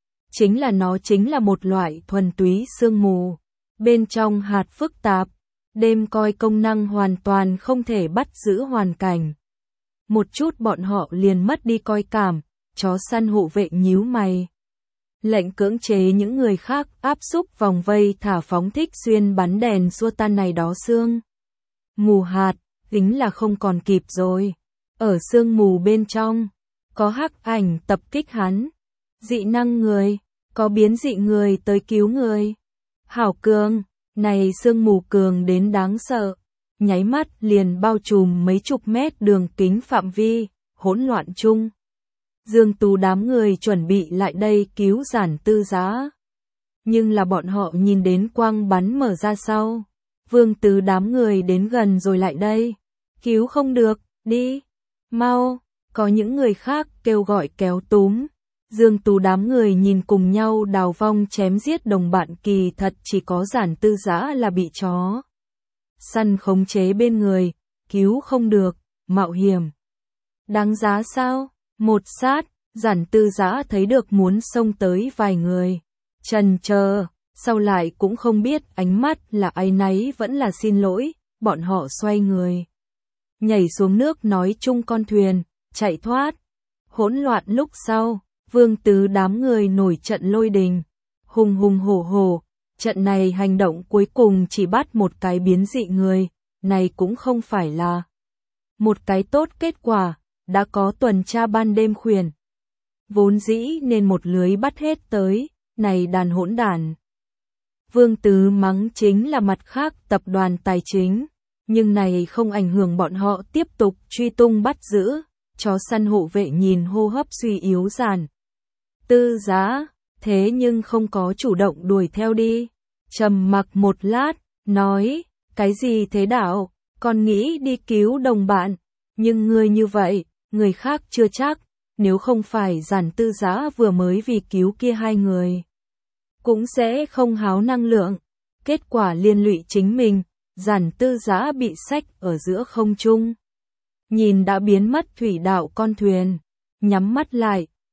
Nó chính là một loại thuần túy sương mù. Bên trong hạt phức tạp, đêm coi công năng hoàn toàn không thể bắt giữ hoàn cảnh. Một chút bọn họ liền mất đi coi cảm, chó săn hộ vệ nhíu mày. Lệnh cưỡng chế những người khác áp xúc vòng vây thả phóng thích xuyên bắn đèn xua tan này đó sương mù hạt, tính là không còn kịp rồi. Ở sương mù bên trong, có hắc ảnh tập kích hắn. Dị năng người, có biến dị người tới cứu người. Hảo cường, này sương mù cường đến đáng sợ. Nháy mắt liền bao trùm mấy chục mét đường kính phạm vi, hỗn loạn chung. Dương Tú đám người chuẩn bị lại đây cứu Giản Tư Dã. Nhưng là bọn họ nhìn đến quang bắn mở ra sau. Vương Tứ đám người đến gần rồi lại đây. Cứu không được, đi, mau, có những người khác kêu gọi kéo túm. Dương Tú đám người nhìn cùng nhau đào vong chém giết đồng bạn, kỳ thật chỉ có Giản Tư Dã là bị chó săn khống chế bên người, cứu không được, mạo hiểm. Đáng giá sao? Một sát, Giản Tư Dã thấy được muốn xông tới vài người. Chần chờ, sau lại cũng không biết ánh mắt là áy náy vẫn là xin lỗi, bọn họ xoay người. Nhảy xuống nước nói chung con thuyền, chạy thoát. Hỗn loạn lúc sau, Vương Tứ đám người nổi trận lôi đình. Hùng hùng hổ hổ, trận này hành động cuối cùng chỉ bắt một cái biến dị người, này cũng không phải là một cái tốt kết quả, đã có tuần tra ban đêm khuyển. Vốn dĩ nên một lưới bắt hết tới, này đàn hỗn đản. Vương Tứ mắng chính là mặt khác tập đoàn tài chính, nhưng này không ảnh hưởng bọn họ tiếp tục truy tung bắt giữ, chó săn hộ vệ nhìn hô hấp suy yếu Giản Tư Dã, thế nhưng không có chủ động đuổi theo đi. Trầm mặc một lát, nói, cái gì thế đảo, con nghĩ đi cứu đồng bạn, nhưng ngươi như vậy, người khác chưa chắc, nếu không phải Giản Tư Dã vừa mới vì cứu kia hai người, cũng sẽ không háo năng lượng, kết quả liên lụy chính mình, Giản Tư Dã bị xách ở giữa không trung. Nhìn đã biến mất thủy đạo con thuyền, nhắm mắt lại,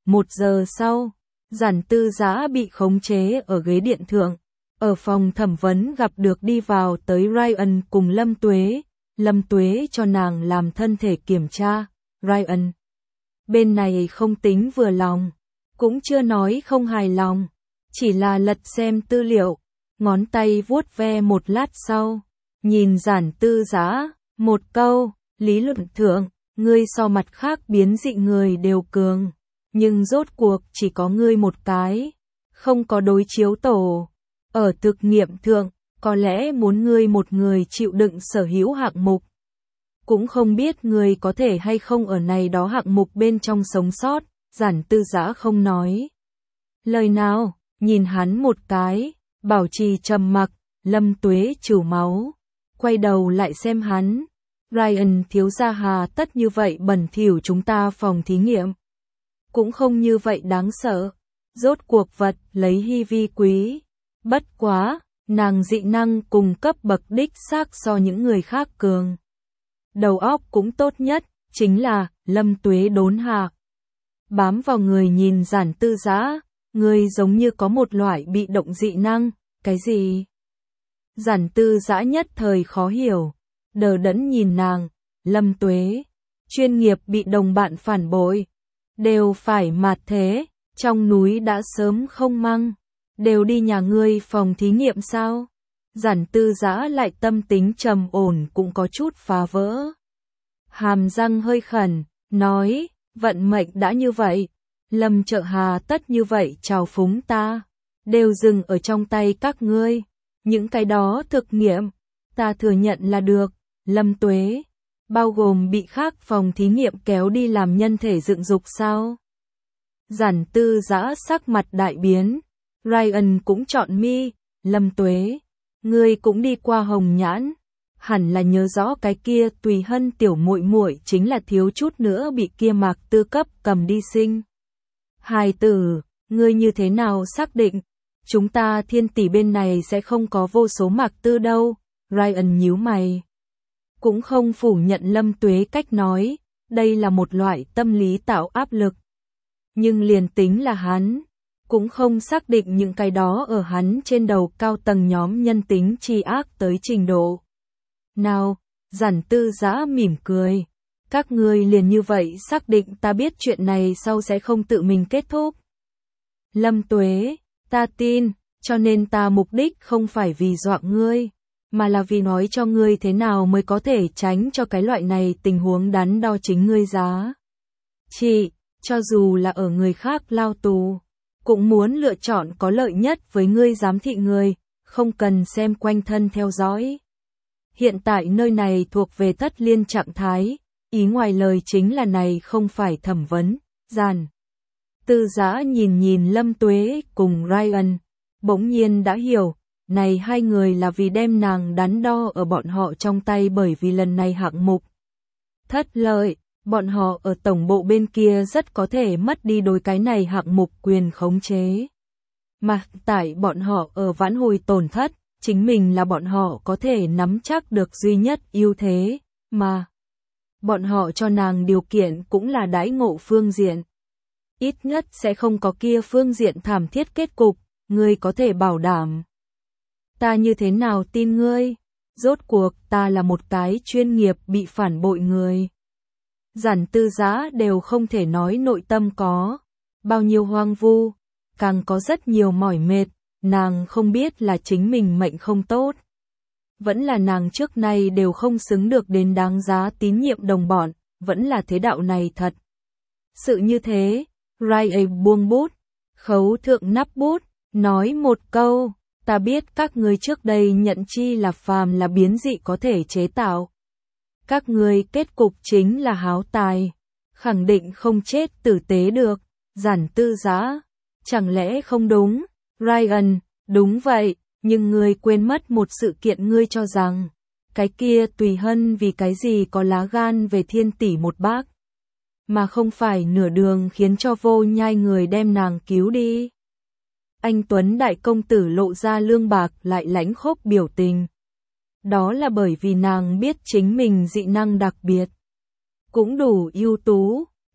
1 giờ sau, Giản Tư Dã bị khống chế ở ghế điện thượng. Ở phòng thẩm vấn gặp được đi vào tới Ryan cùng Lâm Tuế. Lâm Tuế cho nàng làm thân thể kiểm tra. Ryan bên này không tính vừa lòng, cũng chưa nói không hài lòng, chỉ là lật xem tư liệu, ngón tay vuốt ve một lát sau, nhìn Giản Tư Dã, một câu, lý luận thượng, ngươi so mặt khác biến dị người đều cường, nhưng rốt cuộc chỉ có ngươi một cái, không có đối chiếu tổ. Ở thực nghiệm thượng, có lẽ muốn ngươi một người chịu đựng sở hữu hạng mục. Cũng không biết ngươi có thể hay không ở này đó hạng mục bên trong sống sót, Giản Tư Dã không nói lời nào, nhìn hắn một cái, bảo trì trầm mặc. Lâm Tuế trừ máu, quay đầu lại xem hắn. Ryan thiếu gia hà tất như vậy bẩn thỉu chúng ta phòng thí nghiệm. Cũng không như vậy đáng sợ, rốt cuộc vật lấy hy vi quý. Bất quá, nàng dị năng cùng cấp bậc đích xác so những người khác cường. Đầu óc cũng tốt nhất, chính là, Lâm Tuế đốn hạ. Bám vào người nhìn Giản Tư Dã, người giống như có một loại bị động dị năng, cái gì? Giản Tư Dã nhất thời khó hiểu, đờ đẫn nhìn nàng, Lâm Tuế, chuyên nghiệp bị đồng bạn phản bội, đều phải mạt thế, trong núi đã sớm không măng, đều đi nhà ngươi phòng thí nghiệm sao? Giản Tư Dã lại tâm tính trầm ổn cũng có chút phá vỡ. Hàm răng hơi khẩn, nói, vận mệnh đã như vậy, Lâm Trợ Hà tất như vậy chào phúng ta, đều dừng ở trong tay các ngươi, những cái đó thực nghiệm, ta thừa nhận là được, Lâm Tuế, bao gồm bị khác phòng thí nghiệm kéo đi làm nhân thể dựng dục sao? Giản Tư Dã sắc mặt đại biến, Ryan cũng chọn mi, Lâm Tuế, ngươi cũng đi qua Hồng Nhãn, hẳn là nhớ rõ cái kia Tùy Hân tiểu muội muội chính là thiếu chút nữa bị kia Mạc Tư cấp cầm đi sinh. Hài tử, ngươi như thế nào xác định, chúng ta Thiên tỷ bên này sẽ không có vô số Mạc Tư đâu, Ryan nhíu mày. Cũng không phủ nhận Lâm Tuế cách nói, đây là một loại tâm lý tạo áp lực. Nhưng liền tính là hắn, cũng không xác định những cái đó ở hắn trên đầu cao tầng nhóm nhân tính tri ác tới trình độ. Nào, Giản Tư Dã mỉm cười, các ngươi liền như vậy xác định ta biết chuyện này sau sẽ không tự mình kết thúc. Lâm Tuế, ta tin, cho nên ta mục đích không phải vì dọa ngươi, mà là vì nói cho ngươi thế nào mới có thể tránh cho cái loại này tình huống đắn đo chính ngươi giá. Chị, cho dù là ở người khác lao tù, cũng muốn lựa chọn có lợi nhất với ngươi giám thị người, không cần xem quanh thân theo dõi. Hiện tại nơi này thuộc về Tất Liên trạng thái, ý ngoài lời chính là này không phải thẩm vấn, Giản Tư Dã nhìn Lâm Tuế cùng Ryan, bỗng nhiên đã hiểu, này hai người là vì đem nàng đắn đo ở bọn họ trong tay bởi vì lần này hạng mục thất lợi, bọn họ ở tổng bộ bên kia rất có thể mất đi đối cái này hạng mục quyền khống chế. Mà tại bọn họ ở vãn hồi tổn thất, chính mình là bọn họ có thể nắm chắc được duy nhất ưu thế, mà bọn họ cho nàng điều kiện cũng là đãi ngộ phương diện. Ít nhất sẽ không có kia phương diện thảm thiết kết cục, ngươi có thể bảo đảm. Ta như thế nào tin ngươi? Rốt cuộc ta là một cái chuyên nghiệp bị phản bội người. Giản Tư Dã đều không thể nói nội tâm có bao nhiêu hoang vu, càng có rất nhiều mỏi mệt, nàng không biết là chính mình mệnh không tốt. Vẫn là nàng trước nay đều không xứng được đến đáng giá tín nhiệm đồng bọn, vẫn là thế đạo này thật. Sự như thế, Ryan buông bút, khấu thượng nắp bút, nói một câu, ta biết các ngươi trước đây nhận chi là phàm là biến dị có thể chế tạo. Các ngươi kết cục chính là háo tài, khẳng định không chết tử tế được, Giản Tư Dã, chẳng lẽ không đúng? Ryan, đúng vậy, nhưng ngươi quên mất một sự kiện, ngươi cho rằng, cái kia Tùy Hân vì cái gì có lá gan về Thiên tỷ một bác, mà không phải nửa đường khiến cho Vô Nhai người đem nàng cứu đi. Anh Tuấn đại công tử lộ ra lương bạc lại lãnh khốc biểu tình. Đó là bởi vì nàng biết chính mình dị năng đặc biệt, cũng đủ ưu tú,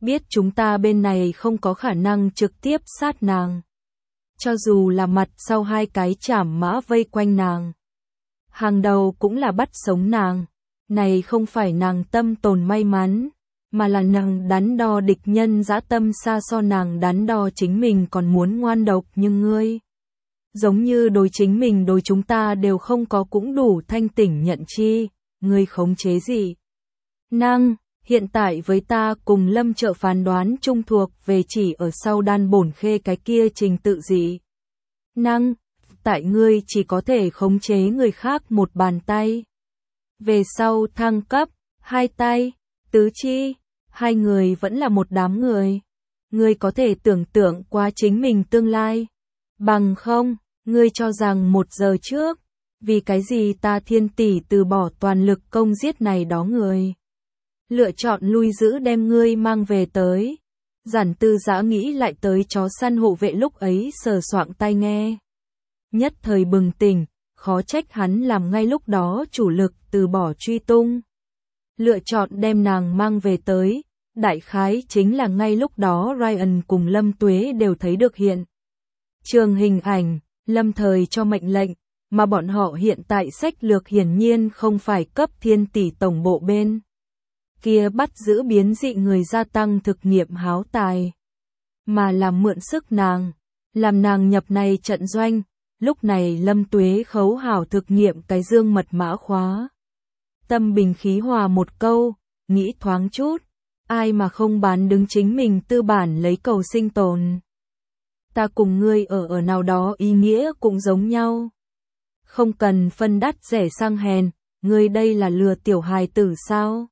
biết chúng ta bên này không có khả năng trực tiếp sát nàng. Cho dù là mặt sau hai cái trảm mã vây quanh nàng. Hàng đầu cũng là bắt sống nàng. Này không phải nàng tâm tồn may mắn, mà là nàng đắn đo địch nhân dã tâm xa so nàng đắn đo chính mình còn muốn ngoan độc nhưng ngươi. Giống như đối chính mình đối chúng ta đều không có cũng đủ thanh tỉnh nhận chi, ngươi khống chế gì. Năng, hiện tại với ta cùng Lâm Trợ phán đoán chung thuộc về chỉ ở sau đan bổn khê cái kia trình tự gì. Năng, tại ngươi chỉ có thể khống chế người khác một bàn tay. Về sau thăng cấp, hai tay, tứ chi, hai người vẫn là một đám người. Ngươi có thể tưởng tượng qua chính mình tương lai. Bằng không, ngươi cho rằng 1 giờ trước, vì cái gì ta Thiên tỷ từ bỏ toàn lực công giết này đó người. Lựa chọn lui giữ đem ngươi mang về tới. Giản Tư Giã nghĩ lại tới chó săn hộ vệ lúc ấy sờ soạng tai nghe. Nhất thời bừng tỉnh, khó trách hắn làm ngay lúc đó chủ lực từ bỏ truy tung. Lựa chọn đem nàng mang về tới, đại khái chính là ngay lúc đó Ryan cùng Lâm Tuế đều thấy được hiện. Trường hình ảnh, Lâm thời cho mệnh lệnh, mà bọn họ hiện tại sách lược hiển nhiên không phải cấp Thiên tỷ tổng bộ bên. Kia bắt giữ biến dị người gia tăng thực nghiệm háo tài. Mà làm mượn sức nàng, làm nàng nhập này trận doanh. Lúc này Lâm Tuế khấu hảo thực nghiệm cái dương mật mã khóa. Tâm bình khí hòa một câu, nghĩ thoáng chút, ai mà không bán đứng chính mình tư bản lấy cầu sinh tồn. Ta cùng ngươi ở nào đó ý nghĩa cũng giống nhau. Không cần phân đắt rẻ sang hèn, ngươi đây là lừa tiểu hài tử sao?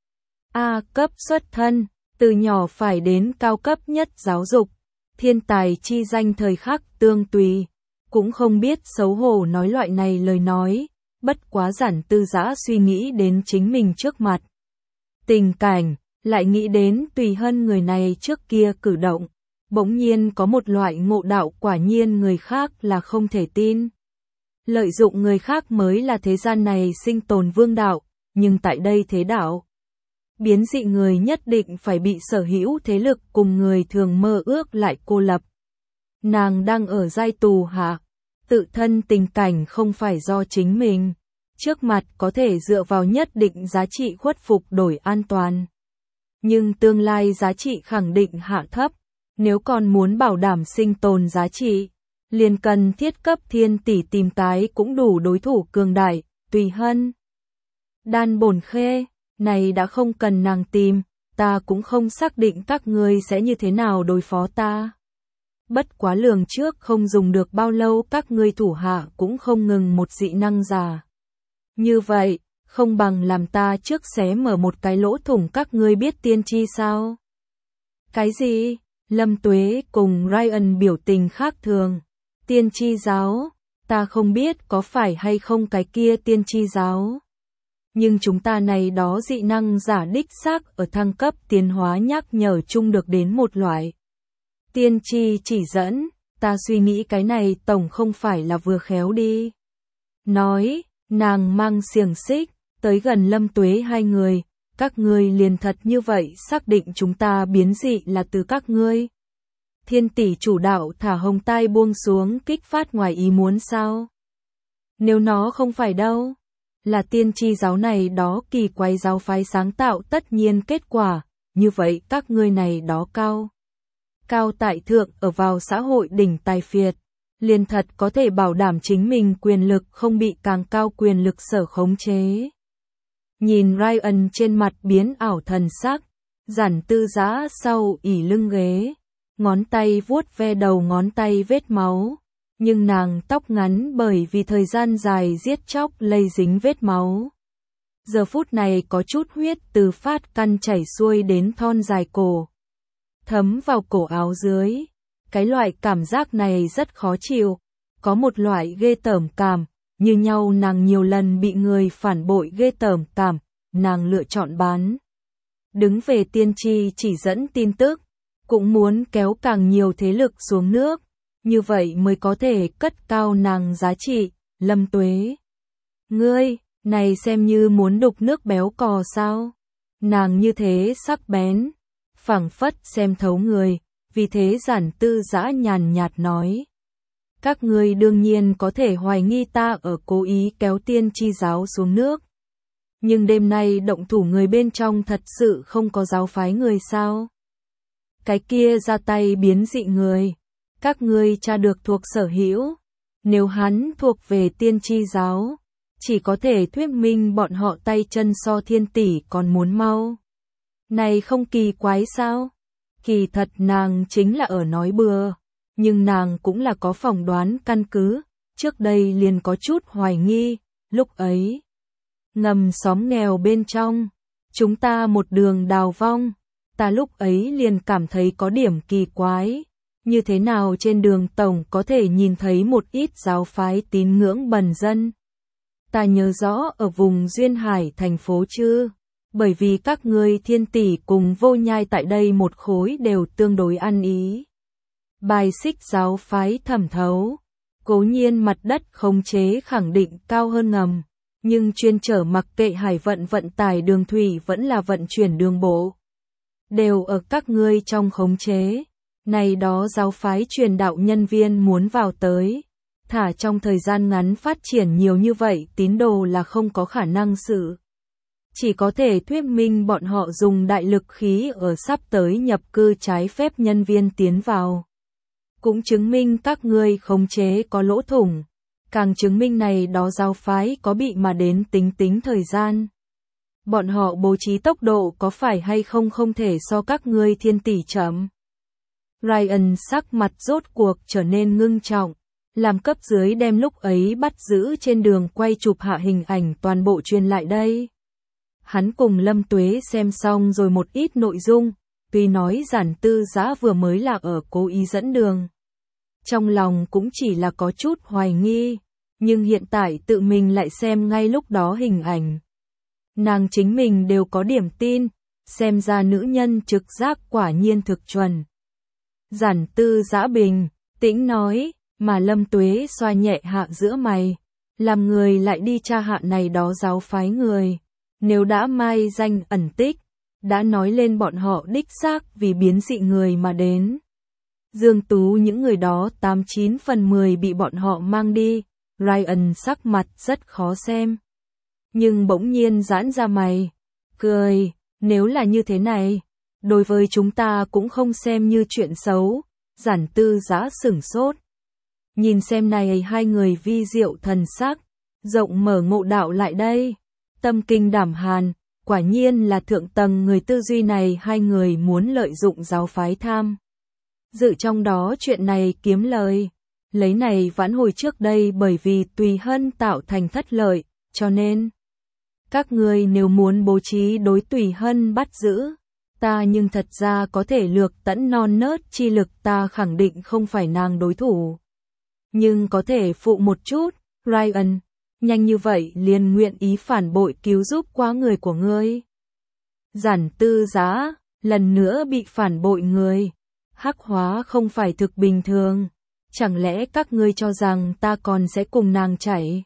A cấp xuất thân, từ nhỏ phải đến cao cấp nhất giáo dục, thiên tài chi danh thời khắc tương tùy. Cũng không biết xấu hổ nói loại này lời nói, bất quá Giản Tư Giã suy nghĩ đến chính mình trước mặt. Tình cảnh, lại nghĩ đến Tùy Hân người này trước kia cử động, bỗng nhiên có một loại ngộ đạo quả nhiên người khác là không thể tin. Lợi dụng người khác mới là thế gian này sinh tồn vương đạo, nhưng tại đây thế đạo. Biến dị người nhất định phải bị sở hữu thế lực cùng người thường mơ ước lại cô lập. Nàng đang ở giai tù hạ. Tự thân tình cảnh không phải do chính mình, trước mặt có thể dựa vào nhất định giá trị khuất phục đổi an toàn. Nhưng tương lai giá trị khẳng định hạ thấp, nếu còn muốn bảo đảm sinh tồn giá trị, liền cần thiết cấp Thiên tỷ tìm cái cũng đủ đối thủ cường đại, Tùy Hân. Đan bổn khê, này đã không cần nàng tìm, ta cũng không xác định các ngươi sẽ như thế nào đối phó ta. Bất quá lường trước không dùng được bao lâu các ngươi thủ hạ cũng không ngừng một dị năng giả. Như vậy, không bằng làm ta trước xé mở một cái lỗ thủng các ngươi biết tiên tri sao? Cái gì? Lâm Tuế cùng Ryan biểu tình khác thường. Tiên tri giáo, ta không biết có phải hay không cái kia tiên tri giáo. Nhưng chúng ta này đó dị năng giả đích xác ở thăng cấp tiến hóa nhắc nhở chung được đến một loại. Tiên tri chỉ dẫn, ta suy nghĩ cái này tổng không phải là vừa khéo đi. Nói, nàng mang xiềng xích, tới gần Lâm Tuế hai người, các ngươi liền thật như vậy xác định chúng ta biến dị là từ các ngươi. Thiên tỷ chủ đạo thả hồng tai buông xuống kích phát ngoài ý muốn sao? Nếu nó không phải đâu, là tiên tri giáo này đó kỳ quái giáo phái sáng tạo tất nhiên kết quả, như vậy các ngươi này đó cao tại thượng ở vào xã hội đỉnh tài phiệt, liền thật có thể bảo đảm chính mình quyền lực không bị càng cao quyền lực sở khống chế. Nhìn Ryan trên mặt biến ảo thần sắc, Giản Tư Giã sau ỉ lưng ghế, ngón tay vuốt ve đầu ngón tay vết máu, nhưng nàng tóc ngắn bởi vì thời gian dài giết chóc lây dính vết máu. Giờ phút này có chút huyết từ phát căn chảy xuôi đến thon dài cổ, thấm vào cổ áo dưới. Cái loại cảm giác này rất khó chịu, có một loại ghê tởm cảm, như nhau nàng nhiều lần bị người phản bội ghê tởm cảm, nàng lựa chọn bán. Đứng về tiên tri chỉ dẫn tin tức, cũng muốn kéo càng nhiều thế lực xuống nước, như vậy mới có thể cất cao nàng giá trị. Lâm Tuế, ngươi, này xem như muốn đục nước béo cò sao? Nàng như thế sắc bén, phảng phất xem thấu người, vì thế Giản Tư Dã nhàn nhạt nói. Các ngươi đương nhiên có thể hoài nghi ta ở cố ý kéo tiên tri giáo xuống nước. Nhưng đêm nay động thủ người bên trong thật sự không có giáo phái người sao? Cái kia ra tay biến dị người, các ngươi tra được thuộc sở hữu, nếu hắn thuộc về tiên tri giáo, chỉ có thể thuyết minh bọn họ tay chân so thiên tỷ còn muốn mau. Này không kỳ quái sao? Kỳ thật nàng chính là ở nói bừa, nhưng nàng cũng là có phỏng đoán căn cứ, trước đây liền có chút hoài nghi, lúc ấy. Ngầm xóm nghèo bên trong, chúng ta một đường đào vong, ta lúc ấy liền cảm thấy có điểm kỳ quái, như thế nào trên đường tổng có thể nhìn thấy một ít giáo phái tín ngưỡng bần dân. Ta nhớ rõ ở vùng Duyên Hải thành phố chứ, bởi vì các ngươi thiên tỷ cùng Vô Nhai tại đây một khối đều tương đối ăn ý. Bài xích giáo phái thẩm thấu, cố nhiên mặt đất khống chế khẳng định cao hơn ngầm, nhưng chuyên trở mặc kệ hải vận tải đường thủy vẫn là vận chuyển đường bộ. Đều ở các ngươi trong khống chế, này đó giáo phái truyền đạo nhân viên muốn vào tới. Thả trong thời gian ngắn phát triển nhiều như vậy tín đồ là không có khả năng sự. Chỉ có thể thuyết minh bọn họ dùng đại lực khí ở sắp tới nhập cư trái phép nhân viên tiến vào. Cũng chứng minh các ngươi khống chế có lỗ thủng. Càng chứng minh này đó giáo phái có bị mà đến tính thời gian. Bọn họ bố trí tốc độ có phải hay không không thể so các ngươi thiên tỷ chậm. Ryan sắc mặt rốt cuộc trở nên ngưng trọng. Làm cấp dưới đem lúc ấy bắt giữ trên đường quay chụp hạ hình ảnh toàn bộ truyền lại đây. Hắn cùng Lâm Tuế xem xong rồi một ít nội dung, tuy nói Giản Tư Dã vừa mới là ở cố ý dẫn đường. Trong lòng cũng chỉ là có chút hoài nghi, nhưng hiện tại tự mình lại xem ngay lúc đó hình ảnh. Nàng chính mình đều có điểm tin, xem ra nữ nhân trực giác quả nhiên thực chuẩn. Giản Tư Dã bình tĩnh nói. Mà Lâm Tuế xoa nhẹ hạ giữa mày, làm người lại đi tra hạ này đó giáo phái người, nếu đã mai danh ẩn tích, đã nói lên bọn họ đích xác vì biến dị người mà đến. Dương Tú những người đó 89 phần 10 bị bọn họ mang đi, Ryan sắc mặt rất khó xem. Nhưng bỗng nhiên giãn ra mày, cười, nếu là như thế này, đối với chúng ta cũng không xem như chuyện xấu, Giản Tư Dã sửng sốt. Nhìn xem này hai người vi diệu thần sắc, rộng mở ngộ đạo lại đây, tâm kinh đảm hàn, quả nhiên là thượng tầng người tư duy này hai người muốn lợi dụng giáo phái tham. Dự trong đó chuyện này kiếm lời, lấy này vãn hồi trước đây bởi vì Tùy Hân tạo thành thất lợi, cho nên các người nếu muốn bố trí đối Tùy Hân bắt giữ, ta nhưng thật ra có thể lược tẫn non nớt chi lực ta khẳng định không phải nàng đối thủ. Nhưng có thể phụ một chút, Ryan, nhanh như vậy liền nguyện ý phản bội cứu giúp quá người của ngươi. Giản Tư Dã lần nữa bị phản bội người, hắc hóa không phải thực bình thường, chẳng lẽ các ngươi cho rằng ta còn sẽ cùng nàng chảy?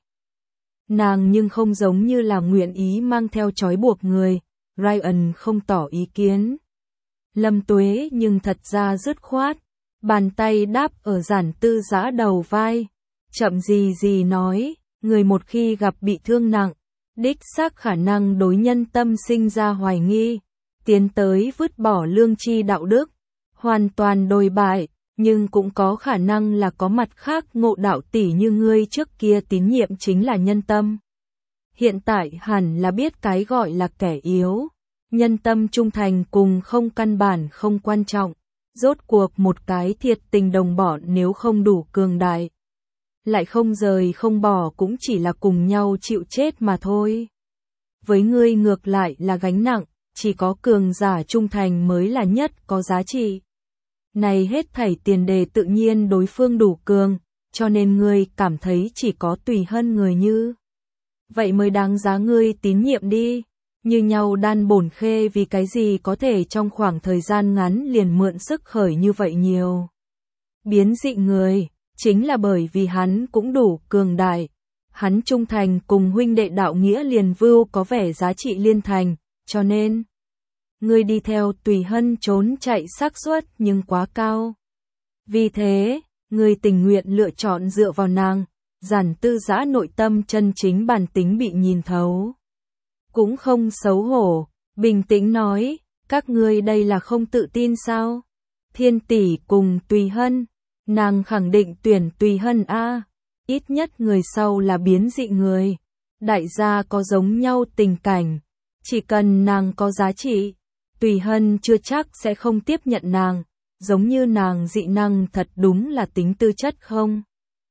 Nàng nhưng không giống như là nguyện ý mang theo trói buộc người, Ryan không tỏ ý kiến. Lâm Tuế nhưng thật ra dứt khoát. Bàn tay đáp ở Giản Tư Dã đầu vai, chậm gì nói, người một khi gặp bị thương nặng, đích xác khả năng đối nhân tâm sinh ra hoài nghi, tiến tới vứt bỏ lương tri đạo đức, hoàn toàn đồi bại, nhưng cũng có khả năng là có mặt khác ngộ đạo tỷ như ngươi trước kia tín nhiệm chính là nhân tâm. Hiện tại hẳn là biết cái gọi là kẻ yếu, nhân tâm trung thành cùng không căn bản không quan trọng. Rốt cuộc một cái thiệt tình đồng bọn nếu không đủ cường đại, lại không rời không bỏ cũng chỉ là cùng nhau chịu chết mà thôi. Với ngươi ngược lại là gánh nặng, chỉ có cường giả trung thành mới là nhất có giá trị. Này hết thảy tiền đề tự nhiên đối phương đủ cường, cho nên ngươi cảm thấy chỉ có Tùy Hân người như vậy mới đáng giá ngươi tín nhiệm đi. Như nhau Đan Bổn Khê vì cái gì có thể trong khoảng thời gian ngắn liền mượn sức khởi như vậy nhiều. Biến dị người, chính là bởi vì hắn cũng đủ cường đại. Hắn trung thành cùng huynh đệ đạo nghĩa liền vưu có vẻ giá trị liên thành, cho nên Ngươi đi theo Tùy Hân trốn chạy xác suất nhưng quá cao. Vì thế, ngươi tình nguyện lựa chọn dựa vào nàng, Giản Tư Dã nội tâm chân chính bản tính bị nhìn thấu. Cũng không xấu hổ, bình tĩnh nói, các ngươi đây là không tự tin sao? Thiên tỷ cùng Tùy Hân, nàng khẳng định tuyển Tùy Hân a, ít nhất người sau là biến dị người. Đại gia có giống nhau tình cảnh, chỉ cần nàng có giá trị, Tùy Hân chưa chắc sẽ không tiếp nhận nàng, giống như nàng dị năng thật đúng là tính tư chất không?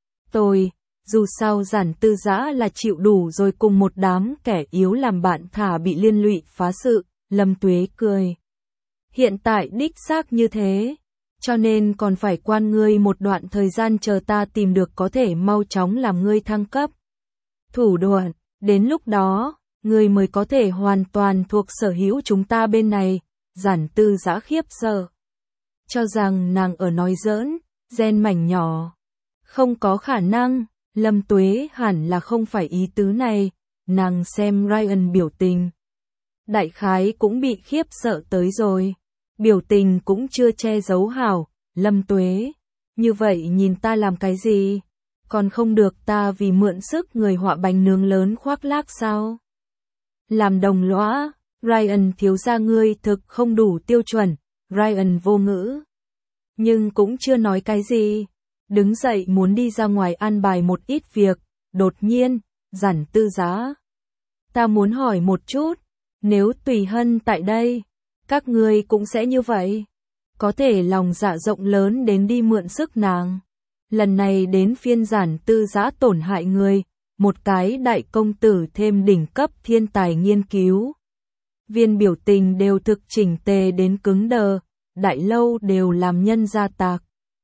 Dù sao Giản Tư Dã là chịu đủ rồi cùng một đám kẻ yếu làm bạn thả bị liên lụy phá sự, Lâm Tuế cười. Hiện tại đích xác như thế, cho nên còn phải quan ngươi một đoạn thời gian chờ ta tìm được có thể mau chóng làm ngươi thăng cấp. Thủ đoạn, đến lúc đó, ngươi mới có thể hoàn toàn thuộc sở hữu chúng ta bên này, Giản Tư Dã khiếp sợ. Cho rằng nàng ở nói giỡn, gen mảnh nhỏ. Không có khả năng, Lâm Tuế hẳn là không phải ý tứ này, nàng xem Ryan biểu tình. Đại khái cũng bị khiếp sợ tới rồi, biểu tình cũng chưa che giấu hảo, Lâm Tuế, như vậy nhìn ta làm cái gì? Còn không được ta vì mượn sức người họa bánh nướng lớn khoác lác sao? Làm đồng lõa, Ryan thiếu gia ngươi thực không đủ tiêu chuẩn, Ryan vô ngữ. Nhưng cũng chưa nói cái gì. Đứng dậy muốn đi ra ngoài an bài một ít việc, đột nhiên, Giản Tư Dã. Ta muốn hỏi một chút, nếu Tùy Hân tại đây, các ngươi cũng sẽ như vậy. Có thể lòng dạ rộng lớn đến đi mượn sức nàng. Lần này đến phiên Giản Tư Dã tổn hại người, một cái đại công tử thêm đỉnh cấp thiên tài nghiên cứu. Viên biểu tình đều thực chỉnh tề đến cứng đờ, đại lâu đều làm nhân gia tạc.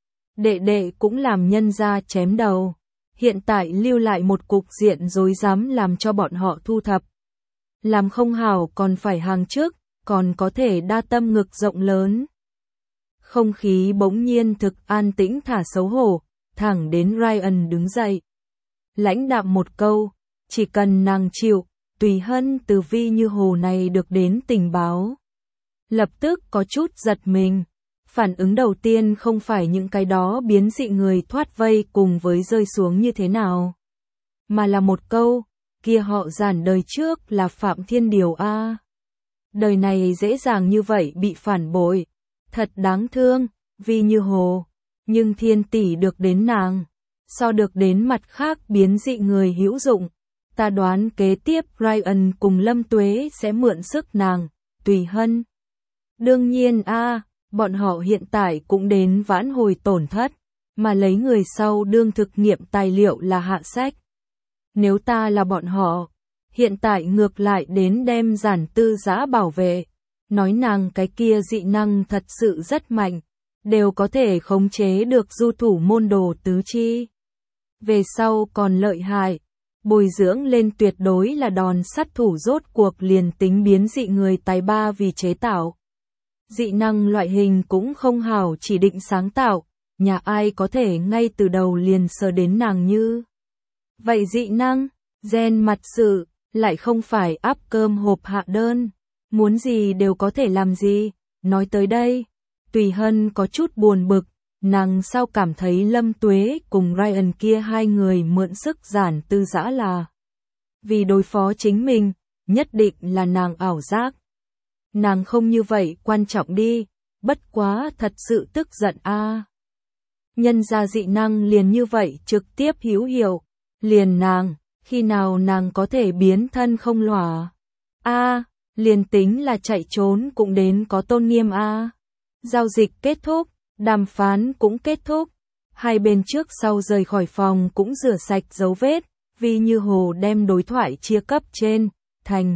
Đệ đệ cũng làm nhân gia chém đầu. Hiện tại lưu lại một cục diện rối rắm làm cho bọn họ thu thập. Làm không hảo còn phải hàng trước, còn có thể đa tâm ngực rộng lớn. Không khí bỗng nhiên thực an tĩnh thả xấu hổ, thẳng đến Ryan đứng dậy. Lãnh đạm một câu, chỉ cần nàng chịu, Tùy Hân từ Vi Như Hồ này được đến tình báo. Lập tức có chút giật mình. Phản ứng đầu tiên không phải những cái đó biến dị người thoát vây cùng với rơi xuống như thế nào. Mà là một câu, kia họ Giản đời trước là Phạm Thiên Điều a. Đời này dễ dàng như vậy bị phản bội. Thật đáng thương, Vi Như Hồ. Nhưng Thiên tỷ được đến nàng. So được đến mặt khác biến dị người hữu dụng. Ta đoán kế tiếp Ryan cùng Lâm Tuế sẽ mượn sức nàng, Tùy Hân. Đương nhiên a. Bọn họ hiện tại cũng đến vãn hồi tổn thất, mà lấy người sau đương thực nghiệm tài liệu là hạ sách. Nếu ta là bọn họ, hiện tại ngược lại đến đem Giản Tư Dã bảo vệ, nói nàng cái kia dị năng thật sự rất mạnh, đều có thể khống chế được du thủ môn đồ tứ chi. Về sau còn lợi hại, bồi dưỡng lên tuyệt đối là đòn sát thủ rốt cuộc liền tính biến dị người tài ba vì chế tạo. Dị năng loại hình cũng không hảo chỉ định sáng tạo, nhà ai có thể ngay từ đầu liền sờ đến nàng như. Vậy dị năng, gen mặt sự, lại không phải áp cơm hộp hạ đơn, muốn gì đều có thể làm gì, nói tới đây, Tùy Hân có chút buồn bực, nàng sao cảm thấy Lâm Tuế cùng Ryan kia hai người mượn sức Giản Tư Dã là vì đối phó chính mình, nhất định là nàng ảo giác. Nàng không như vậy quan trọng đi, bất quá thật sự tức giận a. Nhân ra dị năng liền như vậy trực tiếp hữu hiệu, liền nàng, khi nào nàng có thể biến thân không lòa. A, liền tính là chạy trốn cũng đến có tôn nghiêm a. Giao dịch kết thúc, đàm phán cũng kết thúc, hai bên trước sau rời khỏi phòng cũng rửa sạch dấu vết, Vi Như Hồ đem đối thoại chia cấp trên, thành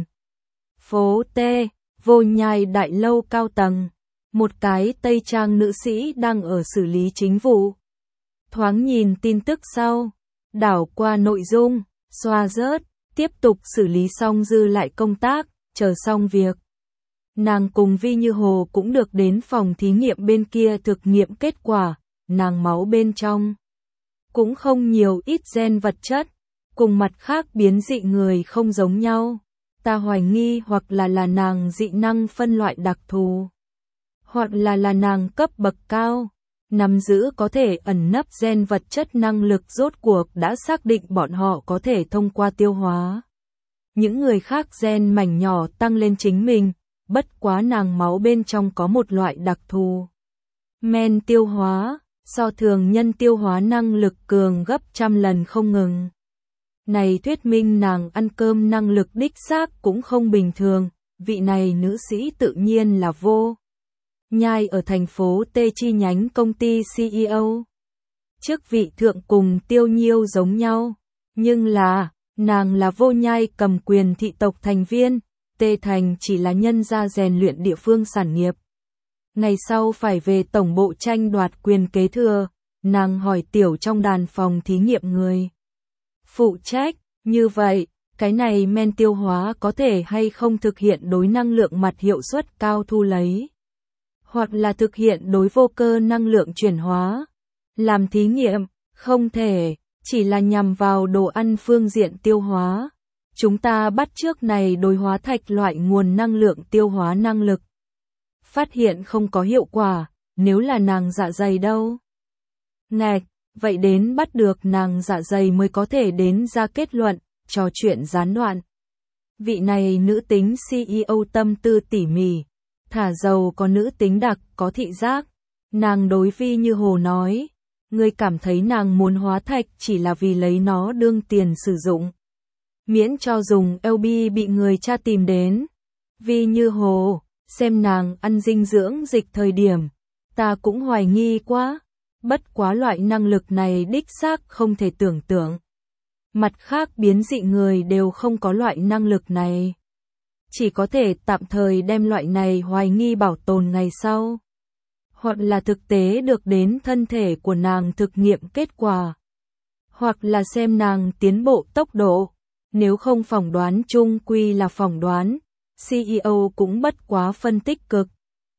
phố T. Vô Nhai đại lâu cao tầng, một cái Tây Trang nữ sĩ đang ở xử lý chính vụ. Thoáng nhìn tin tức sau, đảo qua nội dung, xoa rớt, tiếp tục xử lý xong dư lại công tác, chờ xong việc. Nàng cùng Vi Như Hồ cũng được đến phòng thí nghiệm bên kia thực nghiệm kết quả, nàng máu bên trong. Cũng không nhiều ít gen vật chất, cùng mặt khác biến dị người không giống nhau. Ta hoài nghi hoặc là nàng dị năng phân loại đặc thù, hoặc là nàng cấp bậc cao, nắm giữ có thể ẩn nấp gen vật chất năng lực, rốt cuộc đã xác định bọn họ có thể thông qua tiêu hóa những người khác gen mảnh nhỏ tăng lên chính mình, bất quá nàng máu bên trong có một loại đặc thù men tiêu hóa, so thường nhân tiêu hóa năng lực cường gấp trăm lần không ngừng. Này thuyết minh nàng ăn cơm năng lực đích xác cũng không bình thường, vị này nữ sĩ tự nhiên là Vô Nhai ở thành phố T chi nhánh công ty CEO. Chức vị thượng cùng Tiêu Nhiêu giống nhau, nhưng là, nàng là Vô Nhai cầm quyền thị tộc thành viên, T thành chỉ là nhân gia rèn luyện địa phương sản nghiệp. Ngày sau phải về tổng bộ tranh đoạt quyền kế thừa, nàng hỏi tiểu trong đàn phòng thí nghiệm người phụ trách, như vậy, cái này men tiêu hóa có thể hay không thực hiện đối năng lượng mặt hiệu suất cao thu lấy, hoặc là thực hiện đối vô cơ năng lượng chuyển hóa. Làm thí nghiệm, không thể, chỉ là nhằm vào đồ ăn phương diện tiêu hóa. Chúng ta bắt chước này đối hóa thạch loại nguồn năng lượng tiêu hóa năng lực. Phát hiện không có hiệu quả, nếu là nàng dạ dày đâu? Ngạch, vậy đến bắt được nàng dạ dày mới có thể đến ra kết luận, trò chuyện gián đoạn. Vị này nữ tính CEO tâm tư tỉ mỉ, thả dầu có nữ tính đặc, có thị giác. Nàng đối Vi Như Hồ nói, ngươi cảm thấy nàng muốn hóa thạch chỉ là vì lấy nó đương tiền sử dụng. Miễn cho dùng LB bị người cha tìm đến. Vi Như Hồ, xem nàng ăn dinh dưỡng dịch thời điểm, ta cũng hoài nghi quá. Bất quá loại năng lực này đích xác không thể tưởng tượng. Mặt khác biến dị người đều không có loại năng lực này. Chỉ có thể tạm thời đem loại này hoài nghi bảo tồn ngày sau. Hoặc là thực tế được đến thân thể của nàng thực nghiệm kết quả. Hoặc là xem nàng tiến bộ tốc độ. Nếu không phỏng đoán chung quy là phỏng đoán, CEO cũng bất quá phân tích cực.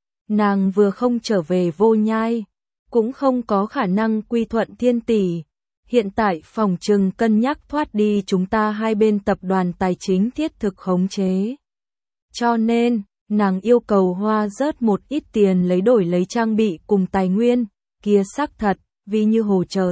Nàng vừa không trở về Vô Nhai, cũng không có khả năng quy thuận Thiên Tỷ. Hiện tại phòng trừng cân nhắc thoát đi chúng ta hai bên tập đoàn tài chính thiết thực khống chế. Cho nên, nàng yêu cầu hoa rớt một ít tiền lấy đổi lấy trang bị cùng tài nguyên, kia xác thật, Vi Như Hồ chợt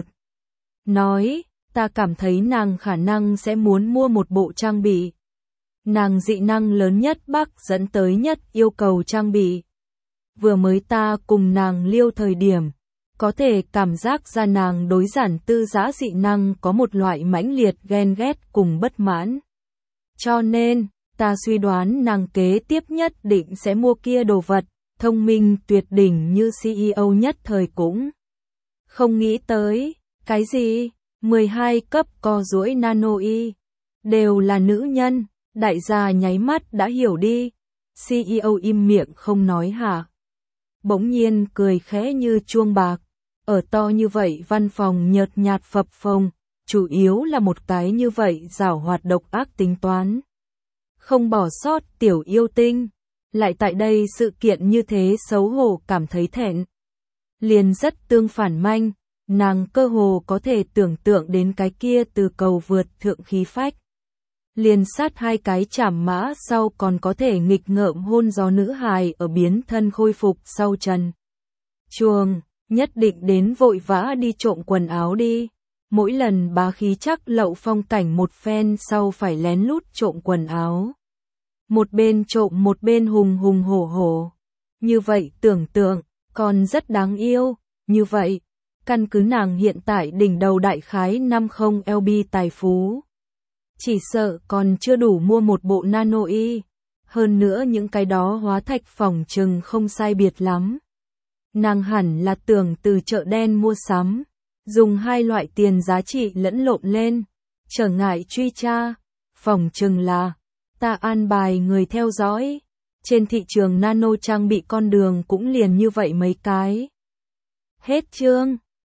nói, ta cảm thấy nàng khả năng sẽ muốn mua một bộ trang bị. Nàng dị năng lớn nhất Bắc dẫn tới nhất yêu cầu trang bị. Vừa mới ta cùng nàng liêu thời điểm, có thể cảm giác ra nàng đối giản tư giã dị năng có một loại mãnh liệt ghen ghét cùng bất mãn. Cho nên, ta suy đoán nàng kế tiếp nhất định sẽ mua kia đồ vật, thông minh tuyệt đỉnh như CEO nhất thời cũng không nghĩ tới, cái gì, 12 cấp co duỗi nano y, đều là nữ nhân, đại gia nháy mắt đã hiểu đi, CEO im miệng không nói hả. Bỗng nhiên cười khẽ như chuông bạc, ở to như vậy văn phòng nhợt nhạt phập phồng, chủ yếu là một cái như vậy giảo hoạt độc ác tính toán. Không bỏ sót tiểu yêu tinh, lại tại đây sự kiện như thế xấu hổ cảm thấy thẹn. Liền rất tương phản manh, nàng cơ hồ có thể tưởng tượng đến cái kia từ cầu vượt thượng khí phách. Liền sát hai cái chảm mã sau còn có thể nghịch ngợm hôn gió nữ hài ở biến thân khôi phục sau trần chuồng, nhất định đến vội vã đi trộm quần áo đi. Mỗi lần bá khí chắc lậu phong cảnh một phen sau phải lén lút trộm quần áo. Một bên trộm một bên hùng hùng hổ hổ. Như vậy tưởng tượng, còn rất đáng yêu. Như vậy, căn cứ nàng hiện tại đỉnh đầu đại khái 50 LB tài phú. Chỉ sợ còn chưa đủ mua một bộ nano y. Hơn nữa những cái đó hóa thạch phỏng chừng không sai biệt lắm. Nàng hẳn là tưởng từ chợ đen mua sắm. Dùng hai loại tiền giá trị lẫn lộn lên. Trở ngại truy tra. Phỏng chừng là ta an bài người theo dõi. Trên thị trường nano trang bị con đường cũng liền như vậy mấy cái. Hết chương.